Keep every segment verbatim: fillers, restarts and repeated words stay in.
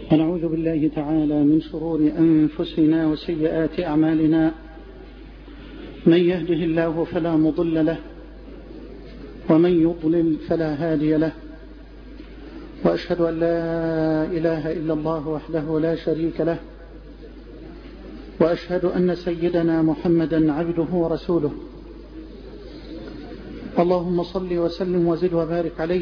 ونعوذ بالله تعالى من شرور أنفسنا وسيئات أعمالنا. من يهده الله فلا مضل له ومن يضلل فلا هادي له، وأشهد أن لا إله إلا الله وحده لا شريك له، وأشهد أن سيدنا محمدا عبده ورسوله. اللهم صل وسلم وزد وبارك عليه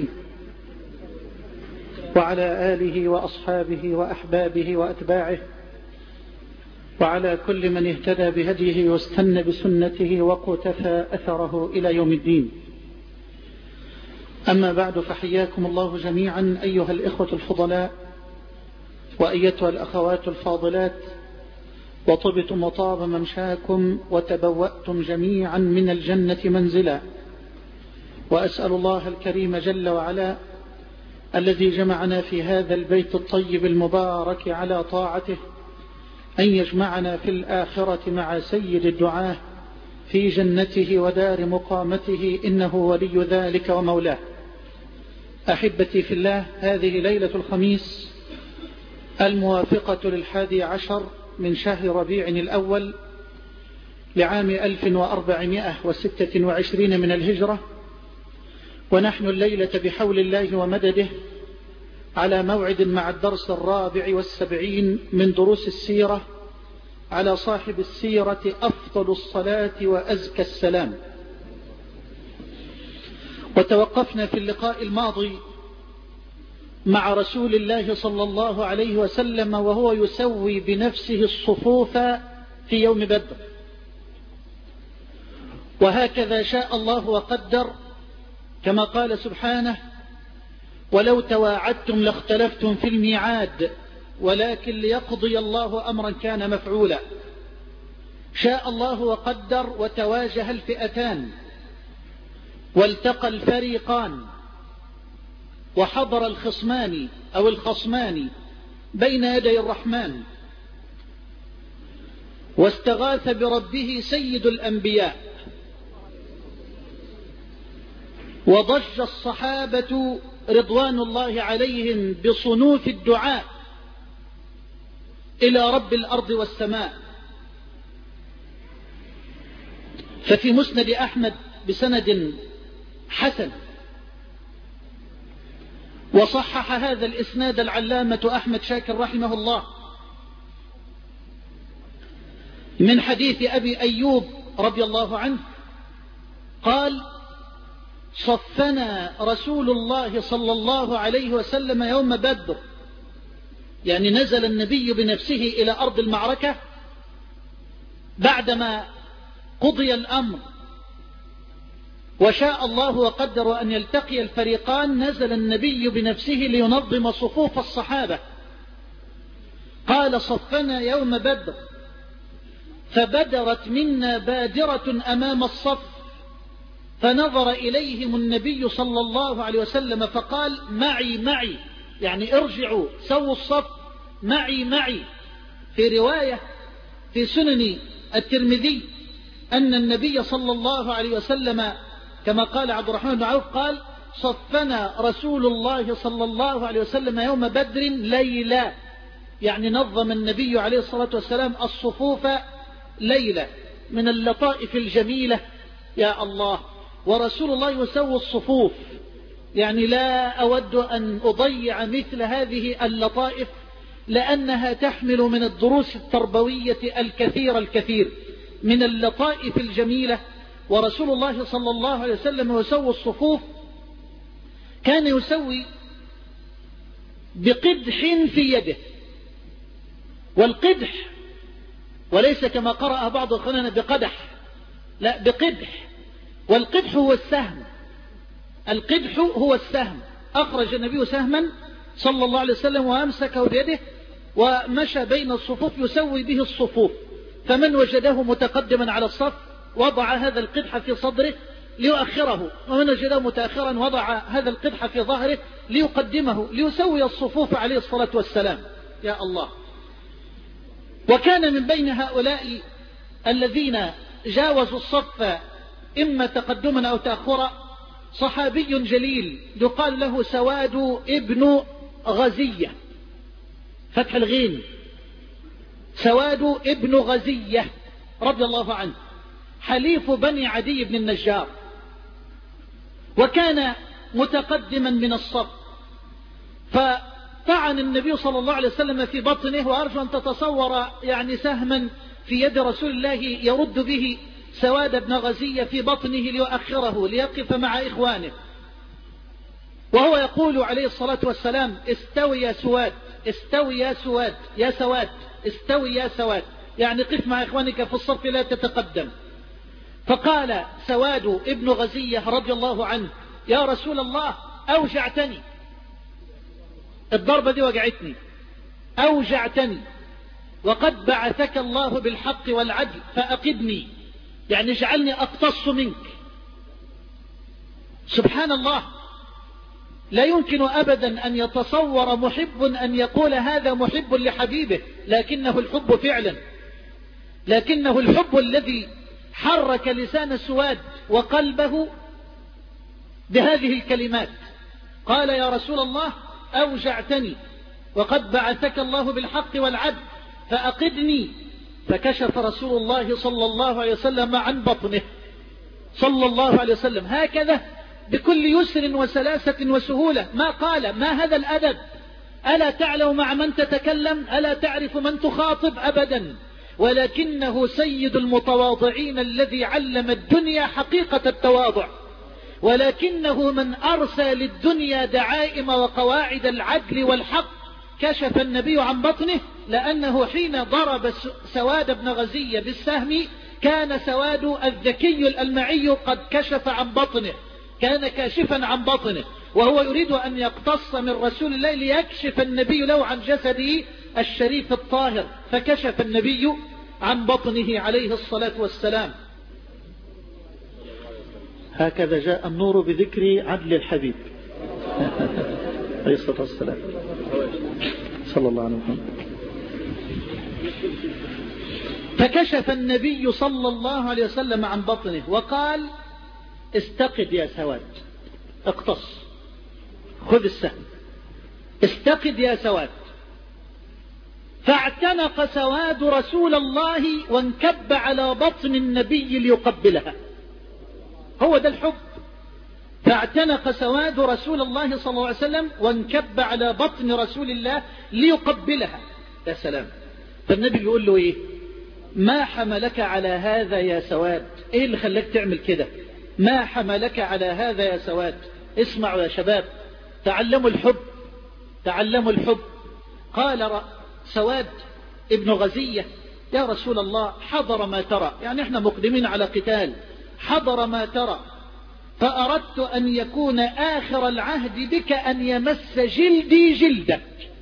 وعلى آله وأصحابه وأحبابه وأتباعه وعلى كل من اهتدى بهديه واستنى بسنته وقتفى أثره إلى يوم الدين. أما بعد، فحياكم الله جميعا أيها الإخوة الفضلاء وأيتها الأخوات الفاضلات، وطبتم وطاب ممشاكم وتبوأتم جميعا من الجنة منزلا. وأسأل الله الكريم جل وعلا الذي جمعنا في هذا البيت الطيب المبارك على طاعته أن يجمعنا في الآخرة مع سيد الدعاة في جنته ودار مقامته، إنه ولي ذلك ومولاه. أحبتي في الله، هذه ليلة الخميس الموافقة للحادي عشر من شهر ربيع الأول لعام ألف وأربعمائة وستة وعشرين من الهجرة، ونحن الليلة بحول الله ومدده على موعد مع الدرس الرابع والسبعين من دروس السيرة على صاحب السيرة أفضل الصلاة وأزكى السلام. وتوقفنا في اللقاء الماضي مع رسول الله صلى الله عليه وسلم وهو يسوي بنفسه الصفوف في يوم بدر، وهكذا شاء الله وقدر، كما قال سبحانه: ولو تواعدتم لاختلفتم في الميعاد ولكن ليقضي الله أمرا كان مفعولا. شاء الله وقدر وتواجه الفئتان والتقى الفريقان وحضر الخصمان أو الخصمان بين يدي الرحمن، واستغاث بربه سيد الأنبياء، وضج الصحابة رضوان الله عليهم بصنوف الدعاء إلى رب الأرض والسماء. ففي مسند أحمد بسند حسن، وصحح هذا الإسناد العلامة أحمد شاكر رحمه الله، من حديث أبي أيوب رضي الله عنه قال: صفنا رسول الله صلى الله عليه وسلم يوم بدر، يعني نزل النبي بنفسه إلى أرض المعركة بعدما قضي الأمر وشاء الله وقدر أن يلتقي الفريقان. نزل النبي بنفسه لينظم صفوف الصحابة. قال: صفنا يوم بدر فبدرت منا بادرة أمام الصف، فنظر إليهم النبي صلى الله عليه وسلم فقال: معي معي، يعني ارجعوا سووا الصف، معي معي. في رواية في سنن الترمذي أن النبي صلى الله عليه وسلم كما قال عبد الرحمن بن عوف قال: صفنا رسول الله صلى الله عليه وسلم يوم بدر ليلة، يعني نظم النبي عليه الصلاة والسلام الصفوف ليلة. من اللطائف الجميلة يا الله، ورسول الله يسوي الصفوف، يعني لا أود أن أضيع مثل هذه اللطائف لأنها تحمل من الدروس التربوية الكثير الكثير من اللطائف الجميلة. ورسول الله صلى الله عليه وسلم يسوي الصفوف، كان يسوي بقدح في يده، والقدح وليس كما قرأ بعض أخواننا بقدح، لا، بقدح. والقدح هو السهم، القدح هو السهم. أخرج النبي سهما صلى الله عليه وسلم وأمسكه بيده ومشى بين الصفوف يسوي به الصفوف، فمن وجده متقدما على الصف وضع هذا القدح في صدره ليؤخره، ومن وجده متأخرا وضع هذا القدح في ظهره ليقدمه، ليسوي الصفوف عليه الصلاة والسلام. يا الله. وكان من بين هؤلاء الذين جاوزوا الصف إما تقدما أو تأخرا صحابي جليل يقال له سواد ابن غزية. فتح الغين، سواد ابن غزية رضي الله عنه، حليف بني عدي بن النجار، وكان متقدما من الصف، فطعن النبي صلى الله عليه وسلم في بطنه، وأرجو أن تتصور يعني سهما في يد رسول الله يرد به سواد بن غزية في بطنه ليؤخره ليقف مع إخوانه، وهو يقول عليه الصلاة والسلام: استوي يا سواد، استوي يا سواد، يا سواد استوي يا سواد، يعني قف مع إخوانك في الصف لا تتقدم. فقال سواد ابن غزية رضي الله عنه: يا رسول الله أوجعتني، الضربة دي وجعتني، أوجعتني، وقد بعثك الله بالحق والعدل فأقدني، يعني اجعلني أقتص منك. سبحان الله، لا يمكن أبدا أن يتصور محب أن يقول هذا محب لحبيبه، لكنه الحب فعلا، لكنه الحب الذي حرك لسان سواد وقلبه بهذه الكلمات. قال: يا رسول الله أوجعتني وقد بعثك الله بالحق والعدل فأقدني. فكشف رسول الله صلى الله عليه وسلم عن بطنه صلى الله عليه وسلم هكذا بكل يسر وسلاسة وسهولة، ما قال: ما هذا الأدب، ألا تعلم مع من تتكلم، ألا تعرف من تخاطب، أبدا، ولكنه سيد المتواضعين الذي علم الدنيا حقيقة التواضع، ولكنه من أرسى للدنيا دعائم وقواعد العدل والحق. كشف النبي عن بطنه، لأنه حين ضرب سواد بن غزية بالسهم كان سواد الذكي الألمعي قد كشف عن بطنه، كان كاشفا عن بطنه، وهو يريد أن يقتص من رسول الله ليكشف النبي له عن جسده الشريف الطاهر، فكشف النبي عن بطنه عليه الصلاة والسلام. هكذا جاء النور بذكر عدل الحبيب عليه الصلاة والسلام صلى الله عليه وسلم. فكشف النبي صلى الله عليه وسلم عن بطنه وقال: استقد يا سواد، اقتص، خذ السهم، استقد يا سواد. فاعتنق سواد رسول الله وانكب على بطن النبي ليقبلها. هو ده الحب. فاعتنق سواد رسول الله صلى الله عليه وسلم وانكب على بطن رسول الله ليقبلها. يا سلام. فالنبي بيقول له ايه؟ ما حملك على هذا يا سواد؟ ايه اللي خلاك تعمل كده؟ ما حملك على هذا يا سواد؟ اسمعوا يا شباب، تعلموا الحب، تعلموا الحب. قال سواد ابن غزية: يا رسول الله حضر ما ترى، يعني احنا مقدمين على قتال، حضر ما ترى، فأردت أن يكون آخر العهد بك أن يمس جلدي جلدك.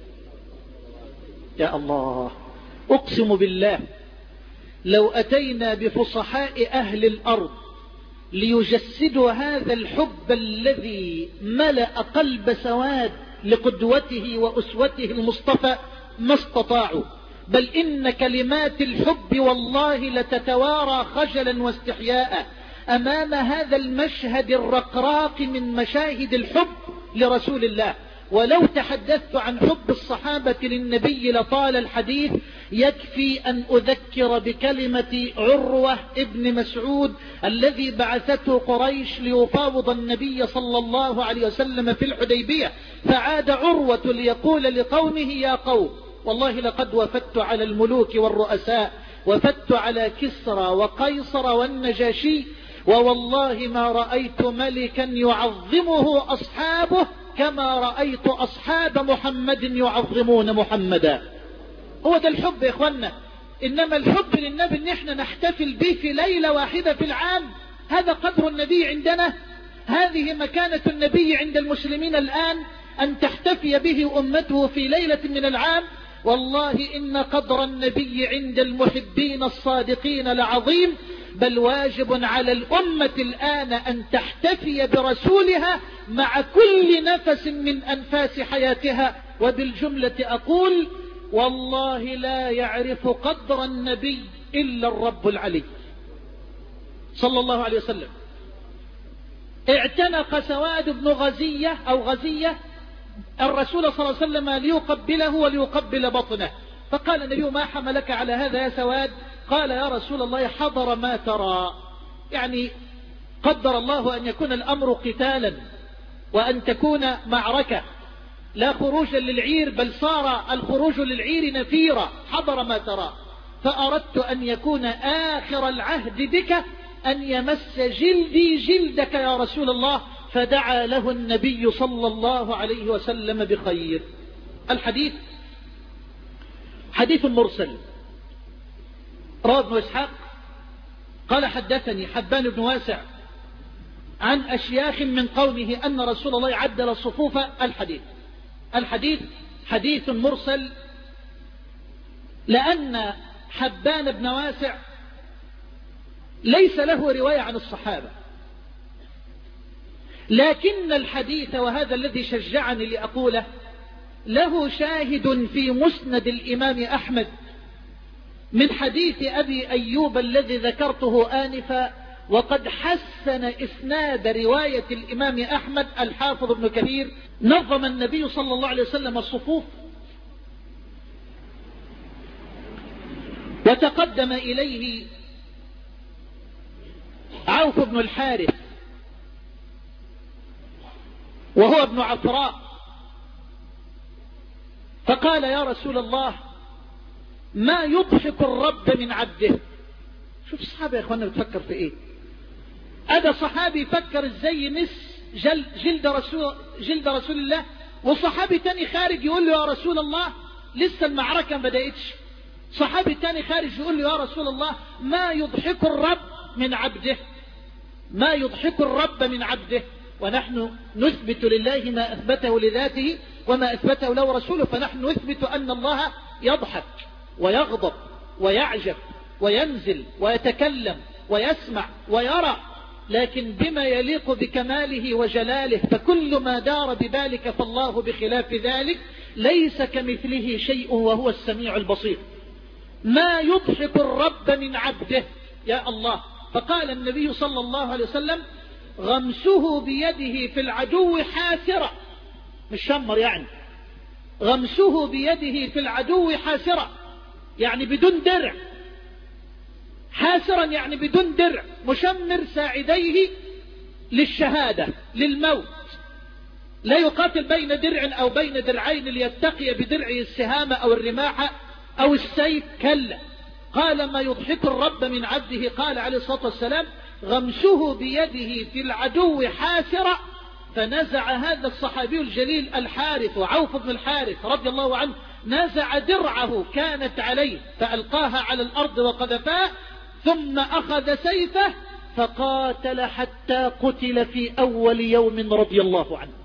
يا الله، أقسم بالله لو أتينا بفصحاء أهل الأرض ليجسدوا هذا الحب الذي ملأ قلب سواد لقدوته وأسوته المصطفى ما استطاعوا، بل إن كلمات الحب والله لتتوارى خجلا واستحياء أمام هذا المشهد الرقراق من مشاهد الحب لرسول الله. ولو تحدثت عن حب الصحابة للنبي لطال الحديث، يكفي أن أذكر بكلمة عروة ابن مسعود الذي بعثته قريش ليفاوض النبي صلى الله عليه وسلم في الحديبية، فعاد عروة ليقول لقومه: يا قوم، والله لقد وفدت على الملوك والرؤساء، وفدت على كسرى وقيصر والنجاشي، ووالله ما رأيت ملكا يعظمه أصحابه كما رأيت أصحاب محمد يعظمون محمدا. هو ده الحب يا إخوانا. إنما الحب للنبي إن إحنا نحتفل به في ليلة واحدة في العام، هذا قدر النبي عندنا، هذه مكانة النبي عند المسلمين الآن، أن تحتفي به أمته في ليلة من العام. والله إن قدر النبي عند المحبين الصادقين لعظيم، بل واجب على الأمة الآن أن تحتفي برسولها مع كل نفس من أنفاس حياتها. وبالجملة أقول: والله لا يعرف قدر النبي إلا الرب العلي صلى الله عليه وسلم. اعتنق سواد بن غزية أو غزية الرسول صلى الله عليه وسلم ليقبله وليقبل بطنه. فقال النبي: ما حملك على هذا يا سواد؟ قال: يا رسول الله حضر ما ترى، يعني قدر الله أن يكون الأمر قتالا وأن تكون معركة، لا خروجا للعير، بل صار الخروج للعير نفيرا، حضر ما ترى، فأردت أن يكون آخر العهد بك أن يمس جلدي جلدك يا رسول الله. فدعا له النبي صلى الله عليه وسلم بخير. الحديث حديث مرسل، رواه ابن إسحاق قال: حدثني حبان بن واسع عن أشياخ من قومه أن رسول الله عدل صفوف الحديث. الحديث حديث مرسل لأن حبان بن واسع ليس له رواية عن الصحابة، لكن الحديث، وهذا الذي شجعني لأقوله، له شاهد في مسند الإمام أحمد من حديث أبي أيوب الذي ذكرته آنفا. وقد حسن إسناد رواية الإمام أحمد الحافظ ابن كثير. نظم النبي صلى الله عليه وسلم الصفوف، وتقدم إليه عوف بن الحارث وهو ابن عفراء، فقال: يا رسول الله، ما يضحك الرب من عبده. شوف الصحابة يا اخوانا بتفكر في ايه. هذا صحابي يفكر ازاي يمس جلد, جلد, رسول, جلد رسول الله، وصحابي تاني خارج يقول له: يا رسول الله، لسه المعركة ما بدأتش. صحابي تاني خارج يقول له: يا رسول الله، ما يضحك الرب من عبده، ما يضحك الرب من عبده. ونحن نثبت لله ما أثبته لذاته وما أثبته له رسوله، فنحن نثبت أن الله يضحك ويغضب ويعجب وينزل ويتكلم ويسمع ويرى، لكن بما يليق بكماله وجلاله. فكل ما دار ببالك فالله بخلاف ذلك، ليس كمثله شيء وهو السميع البصير. ما يضحك الرب من عبده يا الله. فقال النبي صلى الله عليه وسلم: غمسه بيده في العدو حاسرة، مش شمر يعني، غمسه بيده في العدو حاسرة يعني بدون درع، حاسرا يعني بدون درع، مشمر ساعديه للشهادة للموت، لا يقاتل بين درع أو بين درعين ليتقي بدرعه السهام أو الرماح أو السيف، كلا. قال: ما يضحك الرب من عبده، قال عليه الصلاة والسلام: غمسه بيده في العدو حاسرة. فنزع هذا الصحابي الجليل الحارث وعوف بن الحارث رضي الله عنه، نزع درعه كانت عليه فألقاها على الأرض وقذفاه، ثم أخذ سيفه فقاتل حتى قتل في أول يوم رضي الله عنه.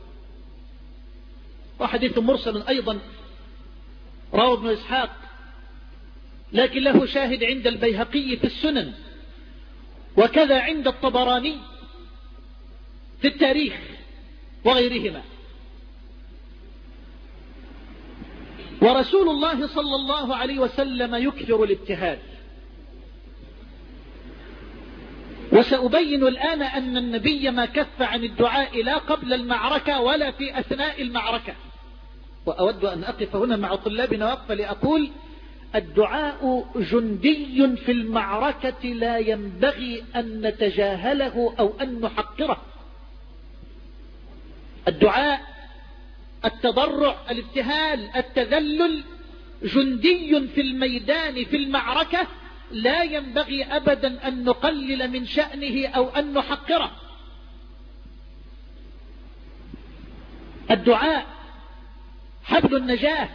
وحديث مرسل أيضا رواه ابن إسحاق، لكن له شاهد عند البيهقي في السنن، وكذا عند الطبراني في التاريخ وغيرهما. ورسول الله صلى الله عليه وسلم يكثر الابتهال. وسأبين الآن أن النبي ما كف عن الدعاء لا قبل المعركة ولا في أثناء المعركة. وأود أن أقف هنا مع طلابنا وقفة لأقول: الدعاء جندي في المعركة، لا ينبغي أن نتجاهله أو أن نحقره. الدعاء، التضرع، الابتهال، التذلل، جندي في الميدان في المعركة، لا ينبغي أبدا أن نقلل من شأنه أو أن نحقره. الدعاء حبل النجاة.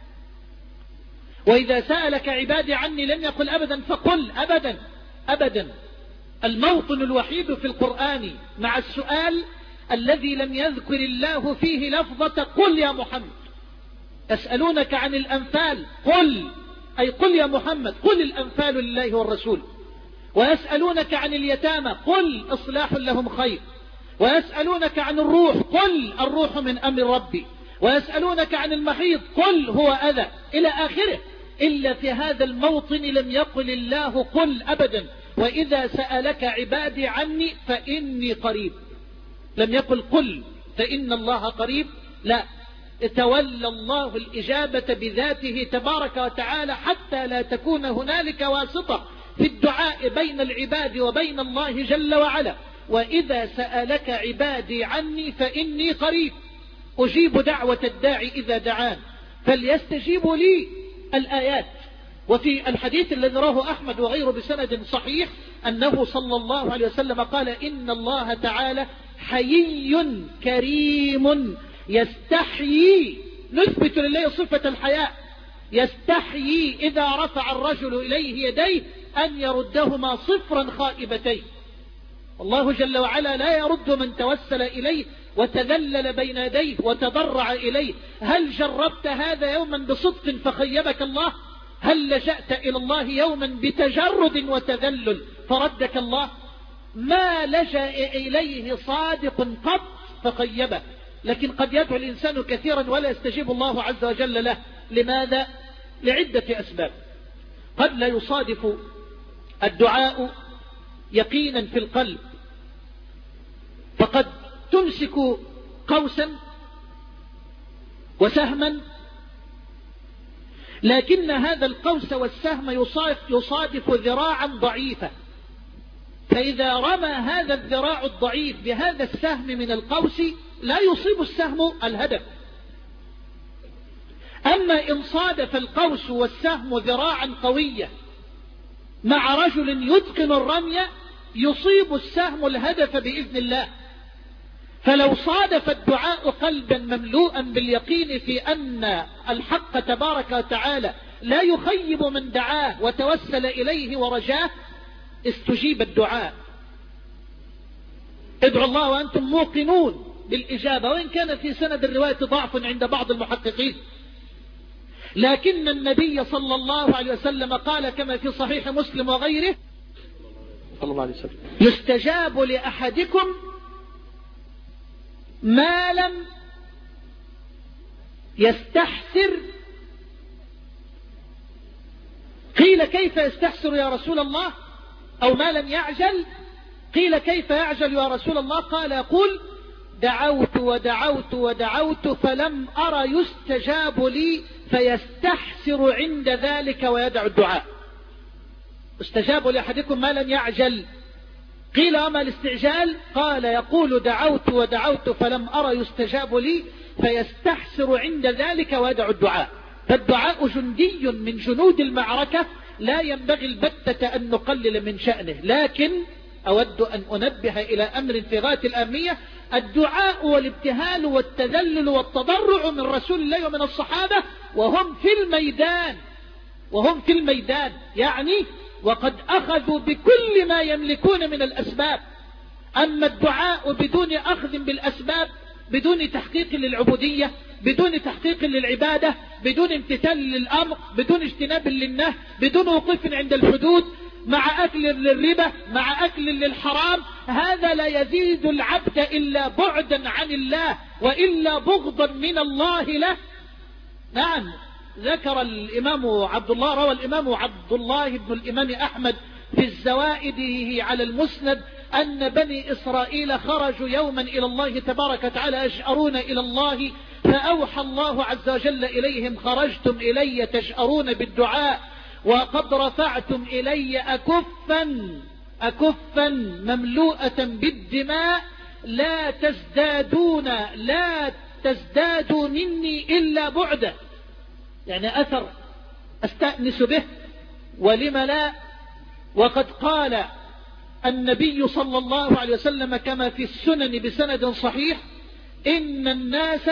وإذا سألك عبادي عني لم يقل أبدا فقل أبدا أبدا. الموطن الوحيد في القرآن مع السؤال الذي لم يذكر الله فيه لفظة قل يا محمد. يسألونك عن الأنفال، قل، أي قل يا محمد، قل الأنفال لله والرسول. ويسألونك عن اليتامى، قل إصلاح لهم خير. ويسألونك عن الروح، قل الروح من أمر ربي. ويسألونك عن المحيض، قل هو أذى، إلى آخره. إلا في هذا الموطن لم يقل الله قل أبدا. وإذا سألك عبادي عني فإني قريب، لم يقل قل فإن الله قريب، لا، تولى الله الإجابة بذاته تبارك وتعالى حتى لا تكون هنالك واسطة في الدعاء بين العباد وبين الله جل وعلا. وإذا سألك عبادي عني فإني قريب أجيب دعوة الداعي إذا دعان فليستجيبوا لي. الآيات. وفي الحديث الذي رواه أحمد وغيره بسند صحيح أنه صلى الله عليه وسلم قال إن الله تعالى حيي كريم يستحيي، نثبت لله صفة الحياء، يستحيي إذا رفع الرجل إليه يديه أن يردهما صفرا خائبتين. الله جل وعلا لا يرد من توسل إليه وتذلل بين يديه وتضرع إليه. هل جربت هذا يوما بصدق فخيبك الله؟ هل لجأت إلى الله يوما بتجرد وتذلل فردك الله؟ ما لجأ إليه صادق قط فخيبه. لكن قد يدعو الإنسان كثيرا ولا يستجيب الله عز وجل له. لماذا؟ لعدة أسباب. قد لا يصادف الدعاء يقينا في القلب، فقد تمسك قوسا وسهما لكن هذا القوس والسهم يصادف ذراعا ضعيفة، فإذا رمى هذا الذراع الضعيف بهذا السهم من القوس لا يصيب السهم الهدف. أما إن صادف القوس والسهم ذراعا قوية مع رجل يتقن الرمي يصيب السهم الهدف بإذن الله. فلو صادف الدعاء قلبا مملوءا باليقين في أن الحق تبارك وتعالى لا يخيب من دعاه وتوسل إليه ورجاه استجيب الدعاء. ادعوا الله وأنتم موقنون بالإجابة، وإن كان في سند الرواية ضعف عند بعض المحققين، لكن النبي صلى الله عليه وسلم قال كما في صحيح مسلم وغيره صلى الله عليه وسلم يستجاب لأحدكم ما لم يستحسر. قيل كيف يستحسر يا رسول الله؟ أو ما لم يعجل؟ قيل كيف يعجل يا رسول الله؟ قال يقول دعوت ودعوت ودعوت فلم أرى يستجاب لي فيستحسر عند ذلك ويدع الدعاء. استجاب لأحدكم ما لم يعجل. قيل وما الاستعجال؟ قال يقول دعوت ودعوت فلم أرى يستجاب لي فيستحسر عند ذلك ويدع الدعاء. فالدعاء جندي من جنود المعركة لا ينبغي البتة أن نقلل من شأنه. لكن أود أن أنبه إلى أمر في غاية الأهمية: الدعاء والابتهال والتذلل والتضرع من رسول الله ومن الصحابة وهم في الميدان، وهم في الميدان يعني وقد أخذوا بكل ما يملكون من الأسباب. أما الدعاء بدون أخذ بالأسباب، بدون تحقيق للعبودية، بدون تحقيق للعبادة، بدون امتثال للأمر، بدون اجتناب للنهي، بدون وقوف عند الحدود، مع أكل للربا، مع أكل للحرام، هذا لا يزيد العبد إلا بعدا عن الله وإلا بغضا من الله له. نعم، ذكر الإمام عبد الله روى الإمام عبد الله بن الإمام أحمد في الزوائد على المسند أن بني إسرائيل خرجوا يوما إلى الله تبارك وتعالى يجأرون إلى الله، فأوحى الله عز وجل إليهم: خرجتم إلي تجأرون بالدعاء وقد رفعتم إلي أكفا أكفا مملوءة بالدماء لا تزدادون لا تزدادوا مني إلا بعدا. يعني أثر أستأنس به، ولم لا؟ وقد قال النبي صلى الله عليه وسلم كما في السنن بسند صحيح: إن الناس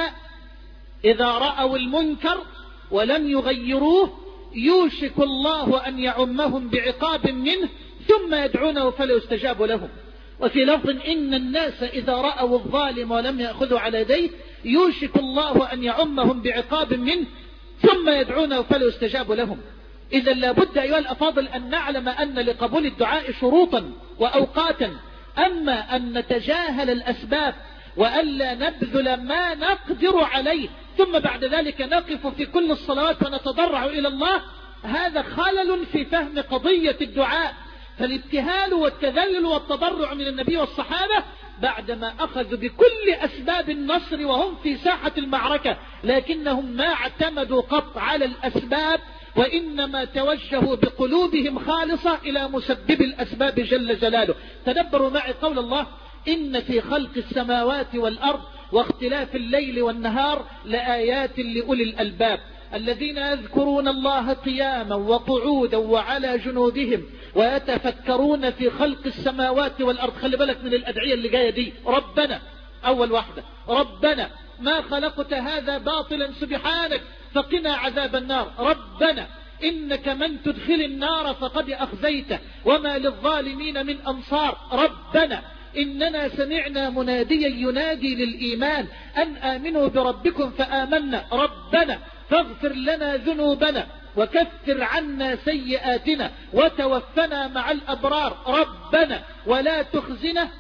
إذا رأوا المنكر ولم يغيروه يوشك الله أن يعمهم بعقاب منه ثم يدعونه فلا يستجاب لهم. وفي لفظ: إن الناس إذا رأوا الظالم ولم يأخذوا على يديه يوشك الله أن يعمهم بعقاب منه ثم يدعونه فلا يستجاب لهم. إذا لابد أيها الأفاضل أن نعلم أن لقبول الدعاء شروطا وأوقاتا. أما أن نتجاهل الأسباب وألا نبذل ما نقدر عليه ثم بعد ذلك نقف في كل الصلوات ونتضرع إلى الله، هذا خلل في فهم قضية الدعاء. فالابتهال والتذلل والتضرع من النبي والصحابة بعدما أخذوا بكل أسباب النصر وهم في ساحة المعركة، لكنهم ما اعتمدوا قط على الأسباب، وإنما توجهوا بقلوبهم خالصة إلى مسبب الأسباب جل جلاله. تدبروا معي قول الله: إن في خلق السماوات والأرض واختلاف الليل والنهار لآيات لأولي الألباب الذين يذكرون الله قياما وقعودا وعلى جنوبهم ويتفكرون في خلق السماوات والأرض. خلي بالك من الأدعية اللي جاية دي. ربنا أول واحدة، ربنا ما خلقت هذا باطلا سبحانك فقنا عذاب النار. ربنا إنك من تدخل النار فقد أخزيته وما للظالمين من أنصار. ربنا إننا سمعنا مناديا ينادي للإيمان أن آمنوا بربكم فآمنا. ربنا فاغفر لنا ذنوبنا وكفر عنا سيئاتنا وتوفنا مع الأبرار. ربنا ولا تخزنا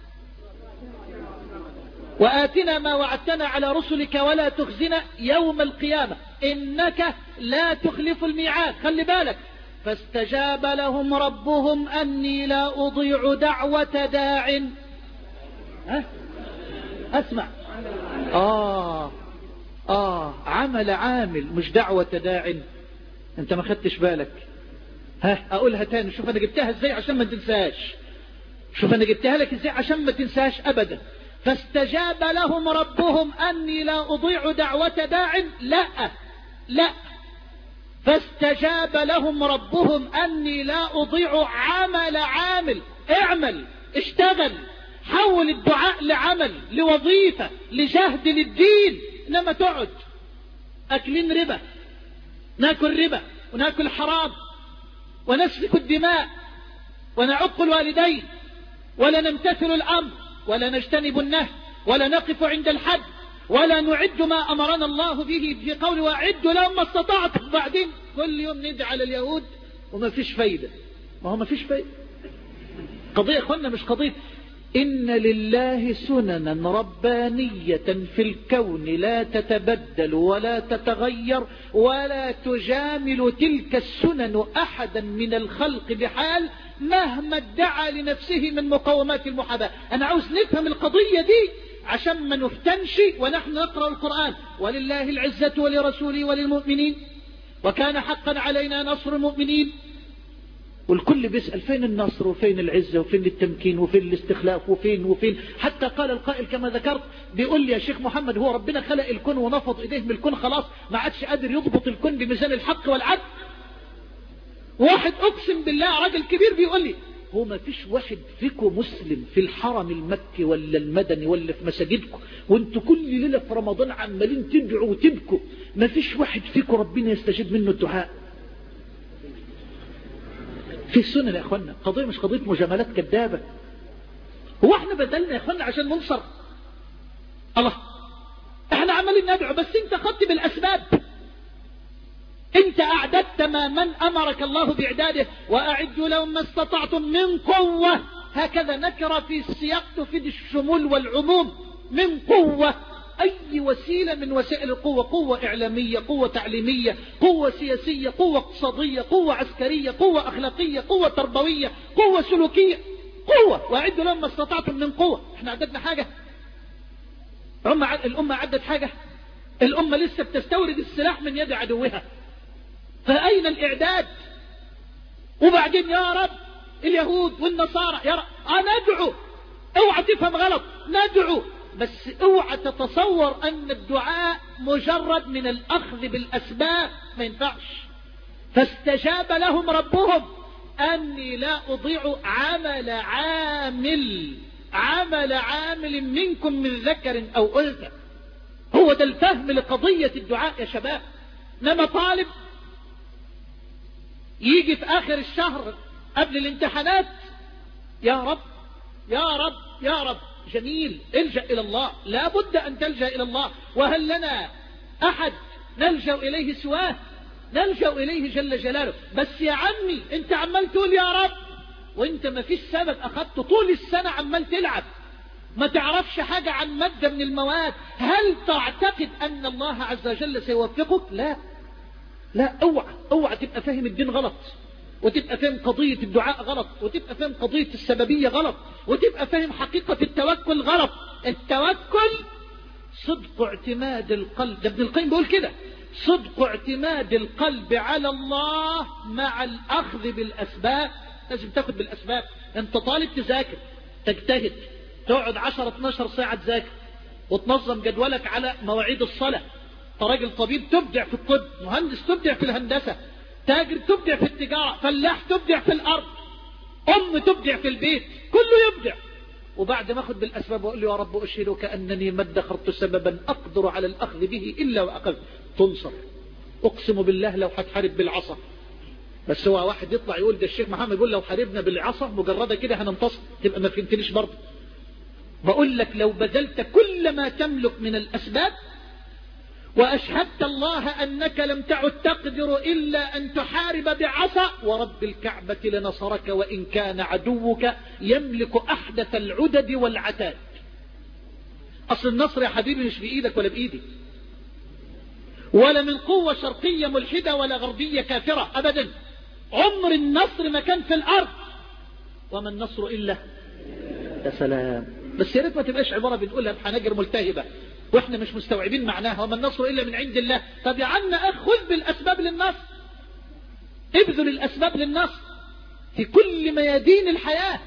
وآتنا ما وعدتنا على رسلك ولا تخزنا يوم القيامة إنك لا تخلف الميعاد. خلي بالك: فاستجاب لهم ربهم أني لا أضيع دعوة داع. ها؟ أسمع. آه آه عمل عامل مش دعوة داع. أنت ما خدتش بالك. ها أقولها تاني. شوف أنا جبتها إزاي عشان ما تنساش. شوف أنا جبتها لك إزاي عشان ما تنساش أبدا. فاستجاب لهم ربهم أني لا أضيع دعوة داع. لا لا فاستجاب لهم ربهم أني لا أضيع عمل عامل. اعمل، اشتغل، حول الدعاء لعمل، لوظيفة، لجهد للدين. إنما تقعد أكلين ربا، ناكل ربا وناكل حرام ونسفك الدماء ونعق الوالدين ولا نمتثل الأمر ولا نجتنب النهي ولا نقف عند الحد ولا نعد ما أمرنا الله به في قوله: وأعدوا لهم ما استطعتم. بعدين كل يوم ندعي على اليهود وما فيش فايدة. ما هو ما فيش فايدة. قضية أخوانا مش قضية. إن لله سننا ربانية في الكون لا تتبدل ولا تتغير ولا تجامل تلك السنن أحدا من الخلق بحال مهما ادعى لنفسه من مقومات المحاباة. أنا عاوز نفهم القضية دي عشان ما نفتنش ونحن نقرأ القرآن. ولله العزة ولرسوله وللمؤمنين وكان حقا علينا نصر المؤمنين. والكل بيسأل: فين النصر وفين العزة وفين التمكين وفين الاستخلاف وفين وفين؟ حتى قال القائل كما ذكرت، بيقول لي: يا شيخ محمد، هو ربنا خلق الكون ونفض ايديه من الكون خلاص ما عادش قادر يضبط الكون بميزان الحق والعدل؟ واحد اقسم بالله راجل كبير بيقول لي: هو ما فيش واحد فيكم مسلم في الحرم المكي ولا المدني ولا في مساجدكم وانتوا كل ليلة في رمضان عمالين تدعوا وتبكوا، ما فيش واحد فيكم ربنا يستجيب منه الدعاء؟ في السنة يا اخوانا. قضية مش قضية مجاملات كذابة. هو احنا بدلنا يا اخوانا عشان ننصر؟ الله، احنا عمالين ندعو بس انت خدت بالاسباب. انت اعددت ما من امرك الله باعداده. واعدوا لهم ما استطعتم من قوة. هكذا نكر في السياق تفيد الشمول والعموم. من قوة، اي وسيلة من وسائل القوة، قوة اعلامية، قوة تعليمية، قوة سياسية، قوة اقتصادية، قوة عسكرية، قوة اخلاقية، قوة تربوية، قوة سلوكية، قوة. واعدوا لهم ما استطعتم من قوة. احنا عددنا حاجة؟ الامة عدت حاجة؟ الامة لسه بتستورد السلاح من يد عدوها. فأين الإعداد؟ وبعدين يا رب اليهود والنصارى يا رب ندعو. اوعى تفهم غلط، ندعو بس اوعى تتصور أن الدعاء مجرد من الأخذ بالأسباب، ما ينفعش. فاستجاب لهم ربهم أني لا أضيع عمل عامل عمل عامل منكم من ذكر أو أنثى. هو ده الفهم لقضية الدعاء يا شباب. انما طالب يجي في آخر الشهر قبل الامتحانات: يا رب يا رب يا رب. جميل، الجأ إلى الله، لا بد أن تلجأ إلى الله. وهل لنا أحد نلجأ إليه سواه؟ نلجأ إليه جل جلاله. بس يا عمي انت عمال تقول يا رب وانت ما فيش سبب أخذته طول السنة عمال تلعب، ما تعرفش حاجة عن مادة من المواد. هل تعتقد أن الله عز وجل سيوفقك؟ لا لا، اوعى اوعى تبقى فاهم الدين غلط. وتبقى فاهم قضية الدعاء غلط، وتبقى فاهم قضية السببية غلط، وتبقى فاهم حقيقة التوكل غلط. التوكل صدق اعتماد القلب، ده ابن القيم بيقول كده، صدق اعتماد القلب على الله مع الأخذ بالأسباب. لازم تاخد بالأسباب. انت طالب تذاكر، تجتهد، تقعد عشرة اتناشر ساعة تذاكر، وتنظم جدولك على مواعيد الصلاة. راجل طبيب تبدع في الطب، مهندس تبدع في الهندسة، تاجر تبدع في التجارة، فلاح تبدع في الأرض، أم تبدع في البيت، كله يبدع. وبعد ما أخذ بالأسباب وأقول له يا رب أشهدك أنني ما ادخرت سببا أقدر على الأخذ به إلا وأخذ، تنصر. أقسم بالله لو هتحارب بالعصا، بس هو واحد يطلع يقول ده الشيخ محمد يقول لو حاربنا بالعصا مجردة كده هننتصر، تبقى ما فهمتنيش برضه. بقول لك لو بذلت كل ما تملك من الأسباب وأشهدت الله أنك لم تعد تقدر إلا أن تحارب بعصا، ورب الكعبة لنصرك وإن كان عدوك يملك أحدث العدد والعتاد. أصل النصر يا حبيبي مش بإيدك ولا بإيدي، ولا من قوة شرقية ملحدة ولا غربية كافرة أبدا. عمر النصر ما كان في الأرض، وما النصر إلا يا سلام. بس يا ريت ما تبقاش عبارة بنقولها بحناجر ملتهبة واحنا مش مستوعبين معناها، وما النصر إلا من عند الله. طب يا عم أخذ بالأسباب للنصر، ابذل الأسباب للنصر في كل ميادين الحياة،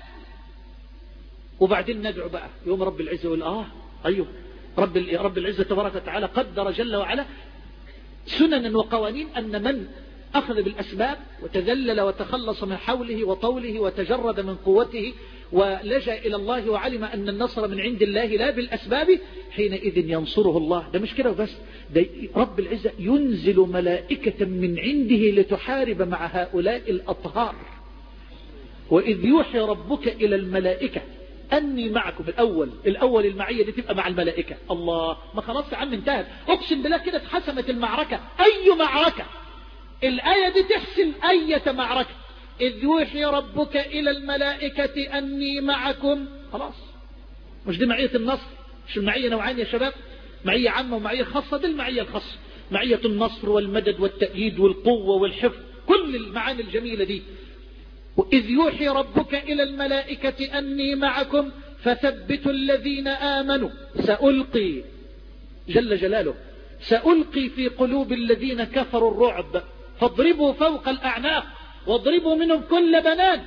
وبعدين ندعو بقى يوم رب العزة يقول آه أيوه رب رب العزة تبارك وتعالى قدر جل وعلا سننا وقوانين أن من أخذ بالأسباب وتذلل وتخلص من حوله وطوله وتجرد من قوته ولجأ إلى الله وعلم أن النصر من عند الله لا بالأسباب، حينئذ ينصره الله. ده مش كده وبس، ده رب العزة ينزل ملائكة من عنده لتحارب مع هؤلاء الأطهار. وإذ يوحي ربك إلى الملائكة أني معكم. الأول الأول المعية دي تبقى مع الملائكة. الله، ما خلاص يا عم انتهت، أقسم بالله كده اتحسمت المعركة. أي معركة؟ الآية دي تحسن أية معركة. إذ يوحي ربك إلى الملائكة أني معكم. خلاص، مش دي معية النصر؟ مش المعية نوعان يا شباب، معية عامة ومعية خاصة. دي المعية الخاصة، معية النصر والمدد والتأييد والقوة والحفظ، كل المعاني الجميلة دي. وإذ يوحي ربك إلى الملائكة أني معكم فثبتوا الذين آمنوا سألقي جل جلاله سألقي في قلوب الذين كفروا الرعب فاضربوا فوق الأعناق واضربوا منهم كل بنان،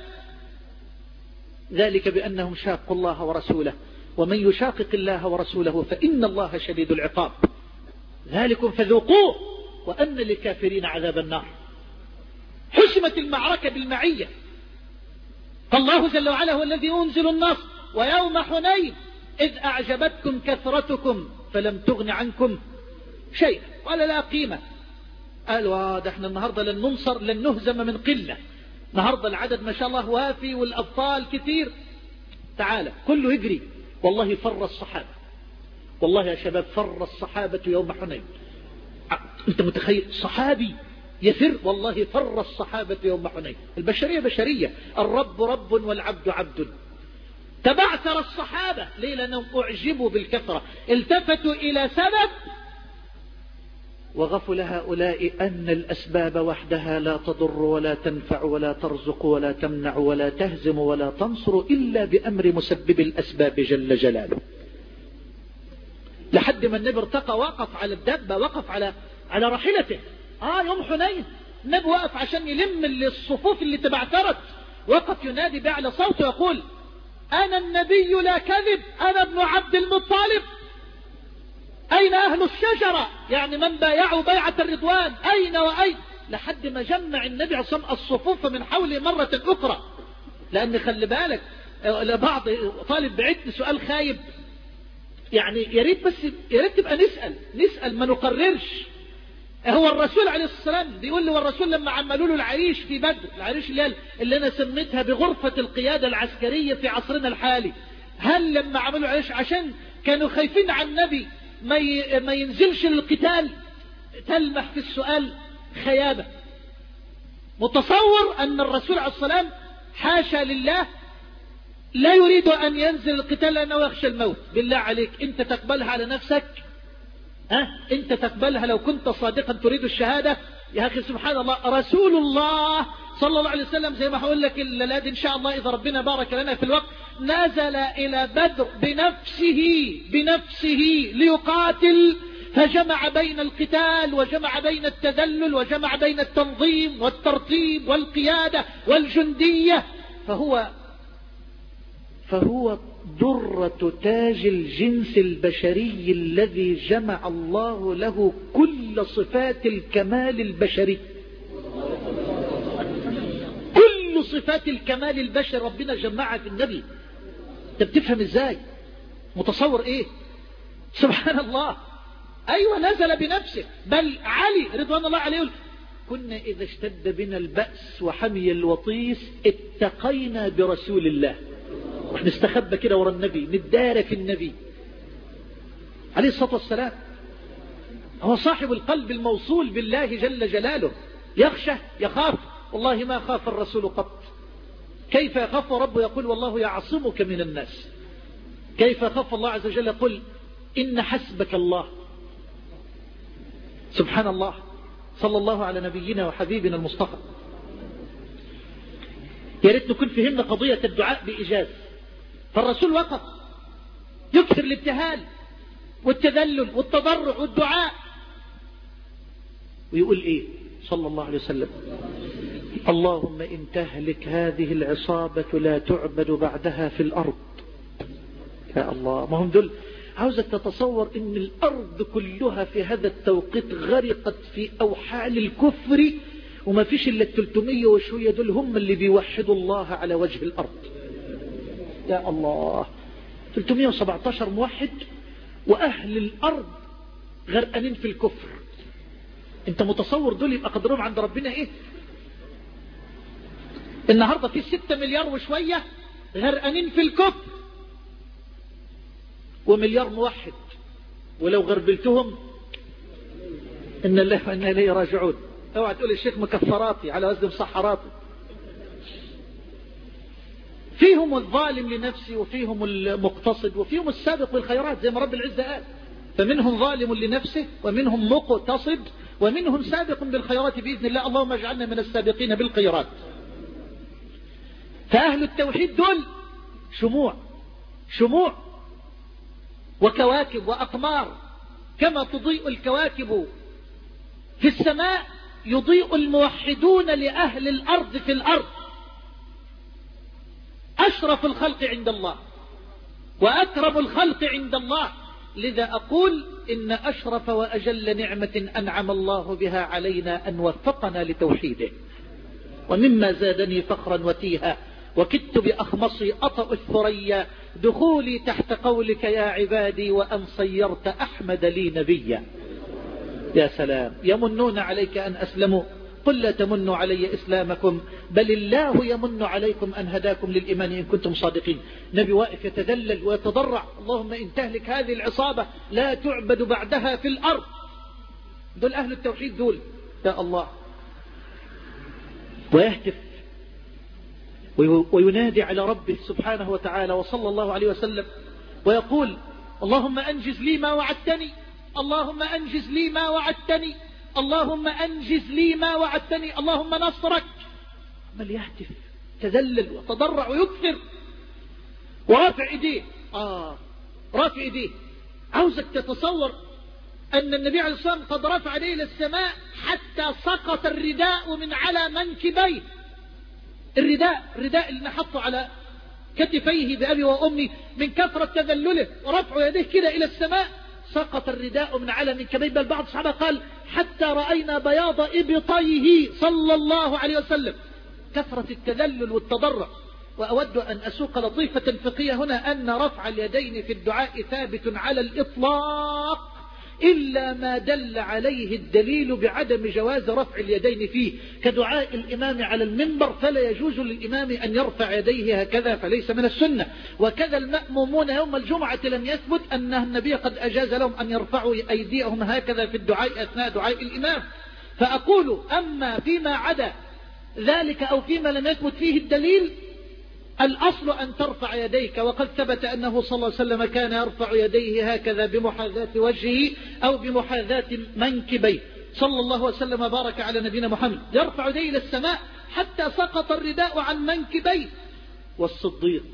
ذلك بأنهم شاقوا الله ورسوله ومن يشاقق الله ورسوله فإن الله شديد العقاب، ذلكم فذوقوه وأن للكافرين عذاب النار. حسمت المعركة بالمعية. فالله جل وعلا هو الذي ينزل النصر. ويوم حنين إذ أعجبتكم كثرتكم فلم تغن عنكم شيء ولا لا قيمة. قالوا ده احنا النهاردة لن ننصر لن نهزم من قلة، النهاردة العدد ما شاء الله وافي والأبطال كثير. تعالى كله يجري. والله فر الصحابة، والله يا شباب فر الصحابة يوم حنين. انت متخيل صحابي يفر؟ والله فر الصحابة يوم حنين. البشرية بشرية، الرب رب والعبد عبد. تبعثر الصحابة ليه؟ لأنهم أعجبوا بالكثرة، التفتوا إلى سبب وغفل هؤلاء أن الأسباب وحدها لا تضر ولا تنفع ولا ترزق ولا تمنع ولا تهزم ولا تنصر إلا بأمر مسبب الأسباب جل جلاله. لحد ما النبي ارتقى وقف على الدابة، وقف على على راحلته. آه يوم حنين النبي وقف عشان يلم الصفوف اللي تبعثرت، وقف ينادي بأعلى صوت ويقول أنا النبي لا كذب، أنا ابن عبد المطلب، أين أهل الشجرة؟ يعني من بايعوا بيعة الرضوان أين وأين؟ لحد ما جمع النبي عليه الصلاة الصفوف من حوله مرة أخرى. لأن خلي بالك لبعض طالب بعتني سؤال خايب، يعني يا ريت بس يا ريت تبقى نسأل نسأل ما نقررش. هو الرسول عليه الصلاة والسلام بيقول لي، والرسول لما عملوا له العريش في بدر، العريش اللي, اللي أنا سميتها بغرفة القيادة العسكرية في عصرنا الحالي، هل لما عملوا العريش عشان كانوا خايفين عن النبي ما ما ينزلش للقتال؟ تلمح في السؤال خيابة. متصور أن الرسول عليه الصلاة والسلام حاشا لله لا يريد أن ينزل القتال لأنه يخشى الموت. بالله عليك أنت تقبلها على نفسك؟ ها؟ أنت تقبلها لو كنت صادقا تريد الشهادة؟ يا أخي سبحان الله، رسول الله صلى الله عليه وسلم زي ما هقول لك الليلة إن شاء الله إذا ربنا بارك لنا في الوقت، نزل إلى بدر بنفسه بنفسه ليقاتل، فجمع بين القتال وجمع بين التذلل وجمع بين التنظيم والترتيب والقيادة والجندية، فهو فهو درة تاج الجنس البشري الذي جمع الله له كل صفات الكمال البشري. كل صفات الكمال البشري ربنا جمعها في النبي. انت بتفهم ازاي؟ متصور ايه؟ سبحان الله. ايوه نزل بنفسه. بل علي رضوان الله عليه يقول كنا اذا اشتد بنا البأس وحمي الوطيس اتقينا برسول الله، رح نستخبى كده ورا النبي، ندارك النبي عليه الصلاة والسلام. هو صاحب القلب الموصول بالله جل جلاله، يخشى يخاف. والله ما خاف الرسول قط. كيف يخاف ربه؟ يقول والله يعصمك من الناس. كيف يخاف الله عز وجل؟ يقول إن حسبك الله. سبحان الله. صلى الله على نبينا وحبيبنا المصطفى. يا ريت نكون فهمنا قضية الدعاء بإيجاز. فالرسول وقف يكثر الابتهال والتذلل والتضرع والدعاء، ويقول ايه صلى الله عليه وسلم؟ اللهم إن تهلك هذه العصابة لا تعبد بعدها في الأرض. يا الله، ما هم دول. عاوزك تتصور ان الأرض كلها في هذا التوقيت غرقت في أوحال الكفر، وما فيش إلا الثلاثمية وشوية دول هم اللي بيوحدوا الله على وجه الأرض. يا الله، ثلاثمية وسبعتاشر موحد وأهل الأرض غرقانين في الكفر. انت متصور دول يبقى قدرهم عند ربنا ايه؟ النهاردة في ستة مليار وشوية غرقانين في الكفر، ومليار موحد، ولو غربلتهم إن الله وإنا إليه راجعون. اوعى تقول الشيخ مكفراتي على وزن مسحراتي. فيهم الظالم لنفسه وفيهم المقتصد وفيهم السابق بالخيرات زي ما رب العزة قال، فمنهم ظالم لنفسه ومنهم مقتصد ومنهم سابق بالخيرات بإذن الله. اللهم اجعلنا من السابقين بالخيرات. فأهل التوحيد دول شموع شموع وكواكب وأقمار، كما تضيء الكواكب في السماء يضيء الموحدون لأهل الأرض في الأرض. أشرف الخلق عند الله وأكرم الخلق عند الله. لذا أقول إن أشرف وأجل نعمة أنعم الله بها علينا أن وفقنا لتوحيده. ومما زادني فخرا وتيها وكدت بأخمصي أطأ الثريا دخولي تحت قولك يا عبادي وأن صيرت أحمد لي نبيا. يا سلام. يمنون عليك أن أسلموا قل لا تمنوا علي إسلامكم بل الله يمن عليكم أن هداكم للإيمان إن كنتم صادقين. نبي واقف يتذلل ويتضرع اللهم إن تهلك هذه العصابة لا تعبد بعدها في الأرض. دول أهل التوحيد دول. يا الله. ويهتف وينادي على ربه سبحانه وتعالى وصلى الله عليه وسلم ويقول اللهم أنجز لي ما وعدتني، اللهم أنجز لي ما وعدتني، اللهم أنجز لي ما وعدتني، اللهم نصرك. عمال يهتف تذلل وتضرع ويكثر ورافع ايديه. آه رافع ايديه. عاوزك تتصور أن النبي عليه الصلاة والسلام قد رفع يديه إلى السماء حتى سقط الرداء من على منكبيه. الرداء الرداء اللي نحطه على كتفيه بأبي وأمي من كثرة تذلله ورفع يديه كده إلى السماء سقط الرداء من على منكبيه. بل بعض الصحابة قال حتى رأينا بياض إبطيه صلى الله عليه وسلم. كثرة التذلل والتضرع. وأود أن أسوق لطيفة فقهية هنا أن رفع اليدين في الدعاء ثابت على الإطلاق إلا ما دل عليه الدليل بعدم جواز رفع اليدين فيه، كدعاء الإمام على المنبر فلا يجوز للإمام أن يرفع يديه هكذا فليس من السنة. وكذا المأمومون يوم الجمعة لم يثبت أن النبي قد أجاز لهم أن يرفعوا أيديهم هكذا في الدعاء أثناء دعاء الإمام. فأقول أما فيما عدا ذلك أو فيما لم يثبت فيه الدليل الأصل أن ترفع يديك. وقد ثبت أنه صلى الله عليه وسلم كان يرفع يديه هكذا بمحاذاة وجهه أو بمحاذاة منكبيه صلى الله وسلم بارك على نبينا محمد. يرفع يديه إلى السماء حتى سقط الرداء عن منكبيه. والصديق،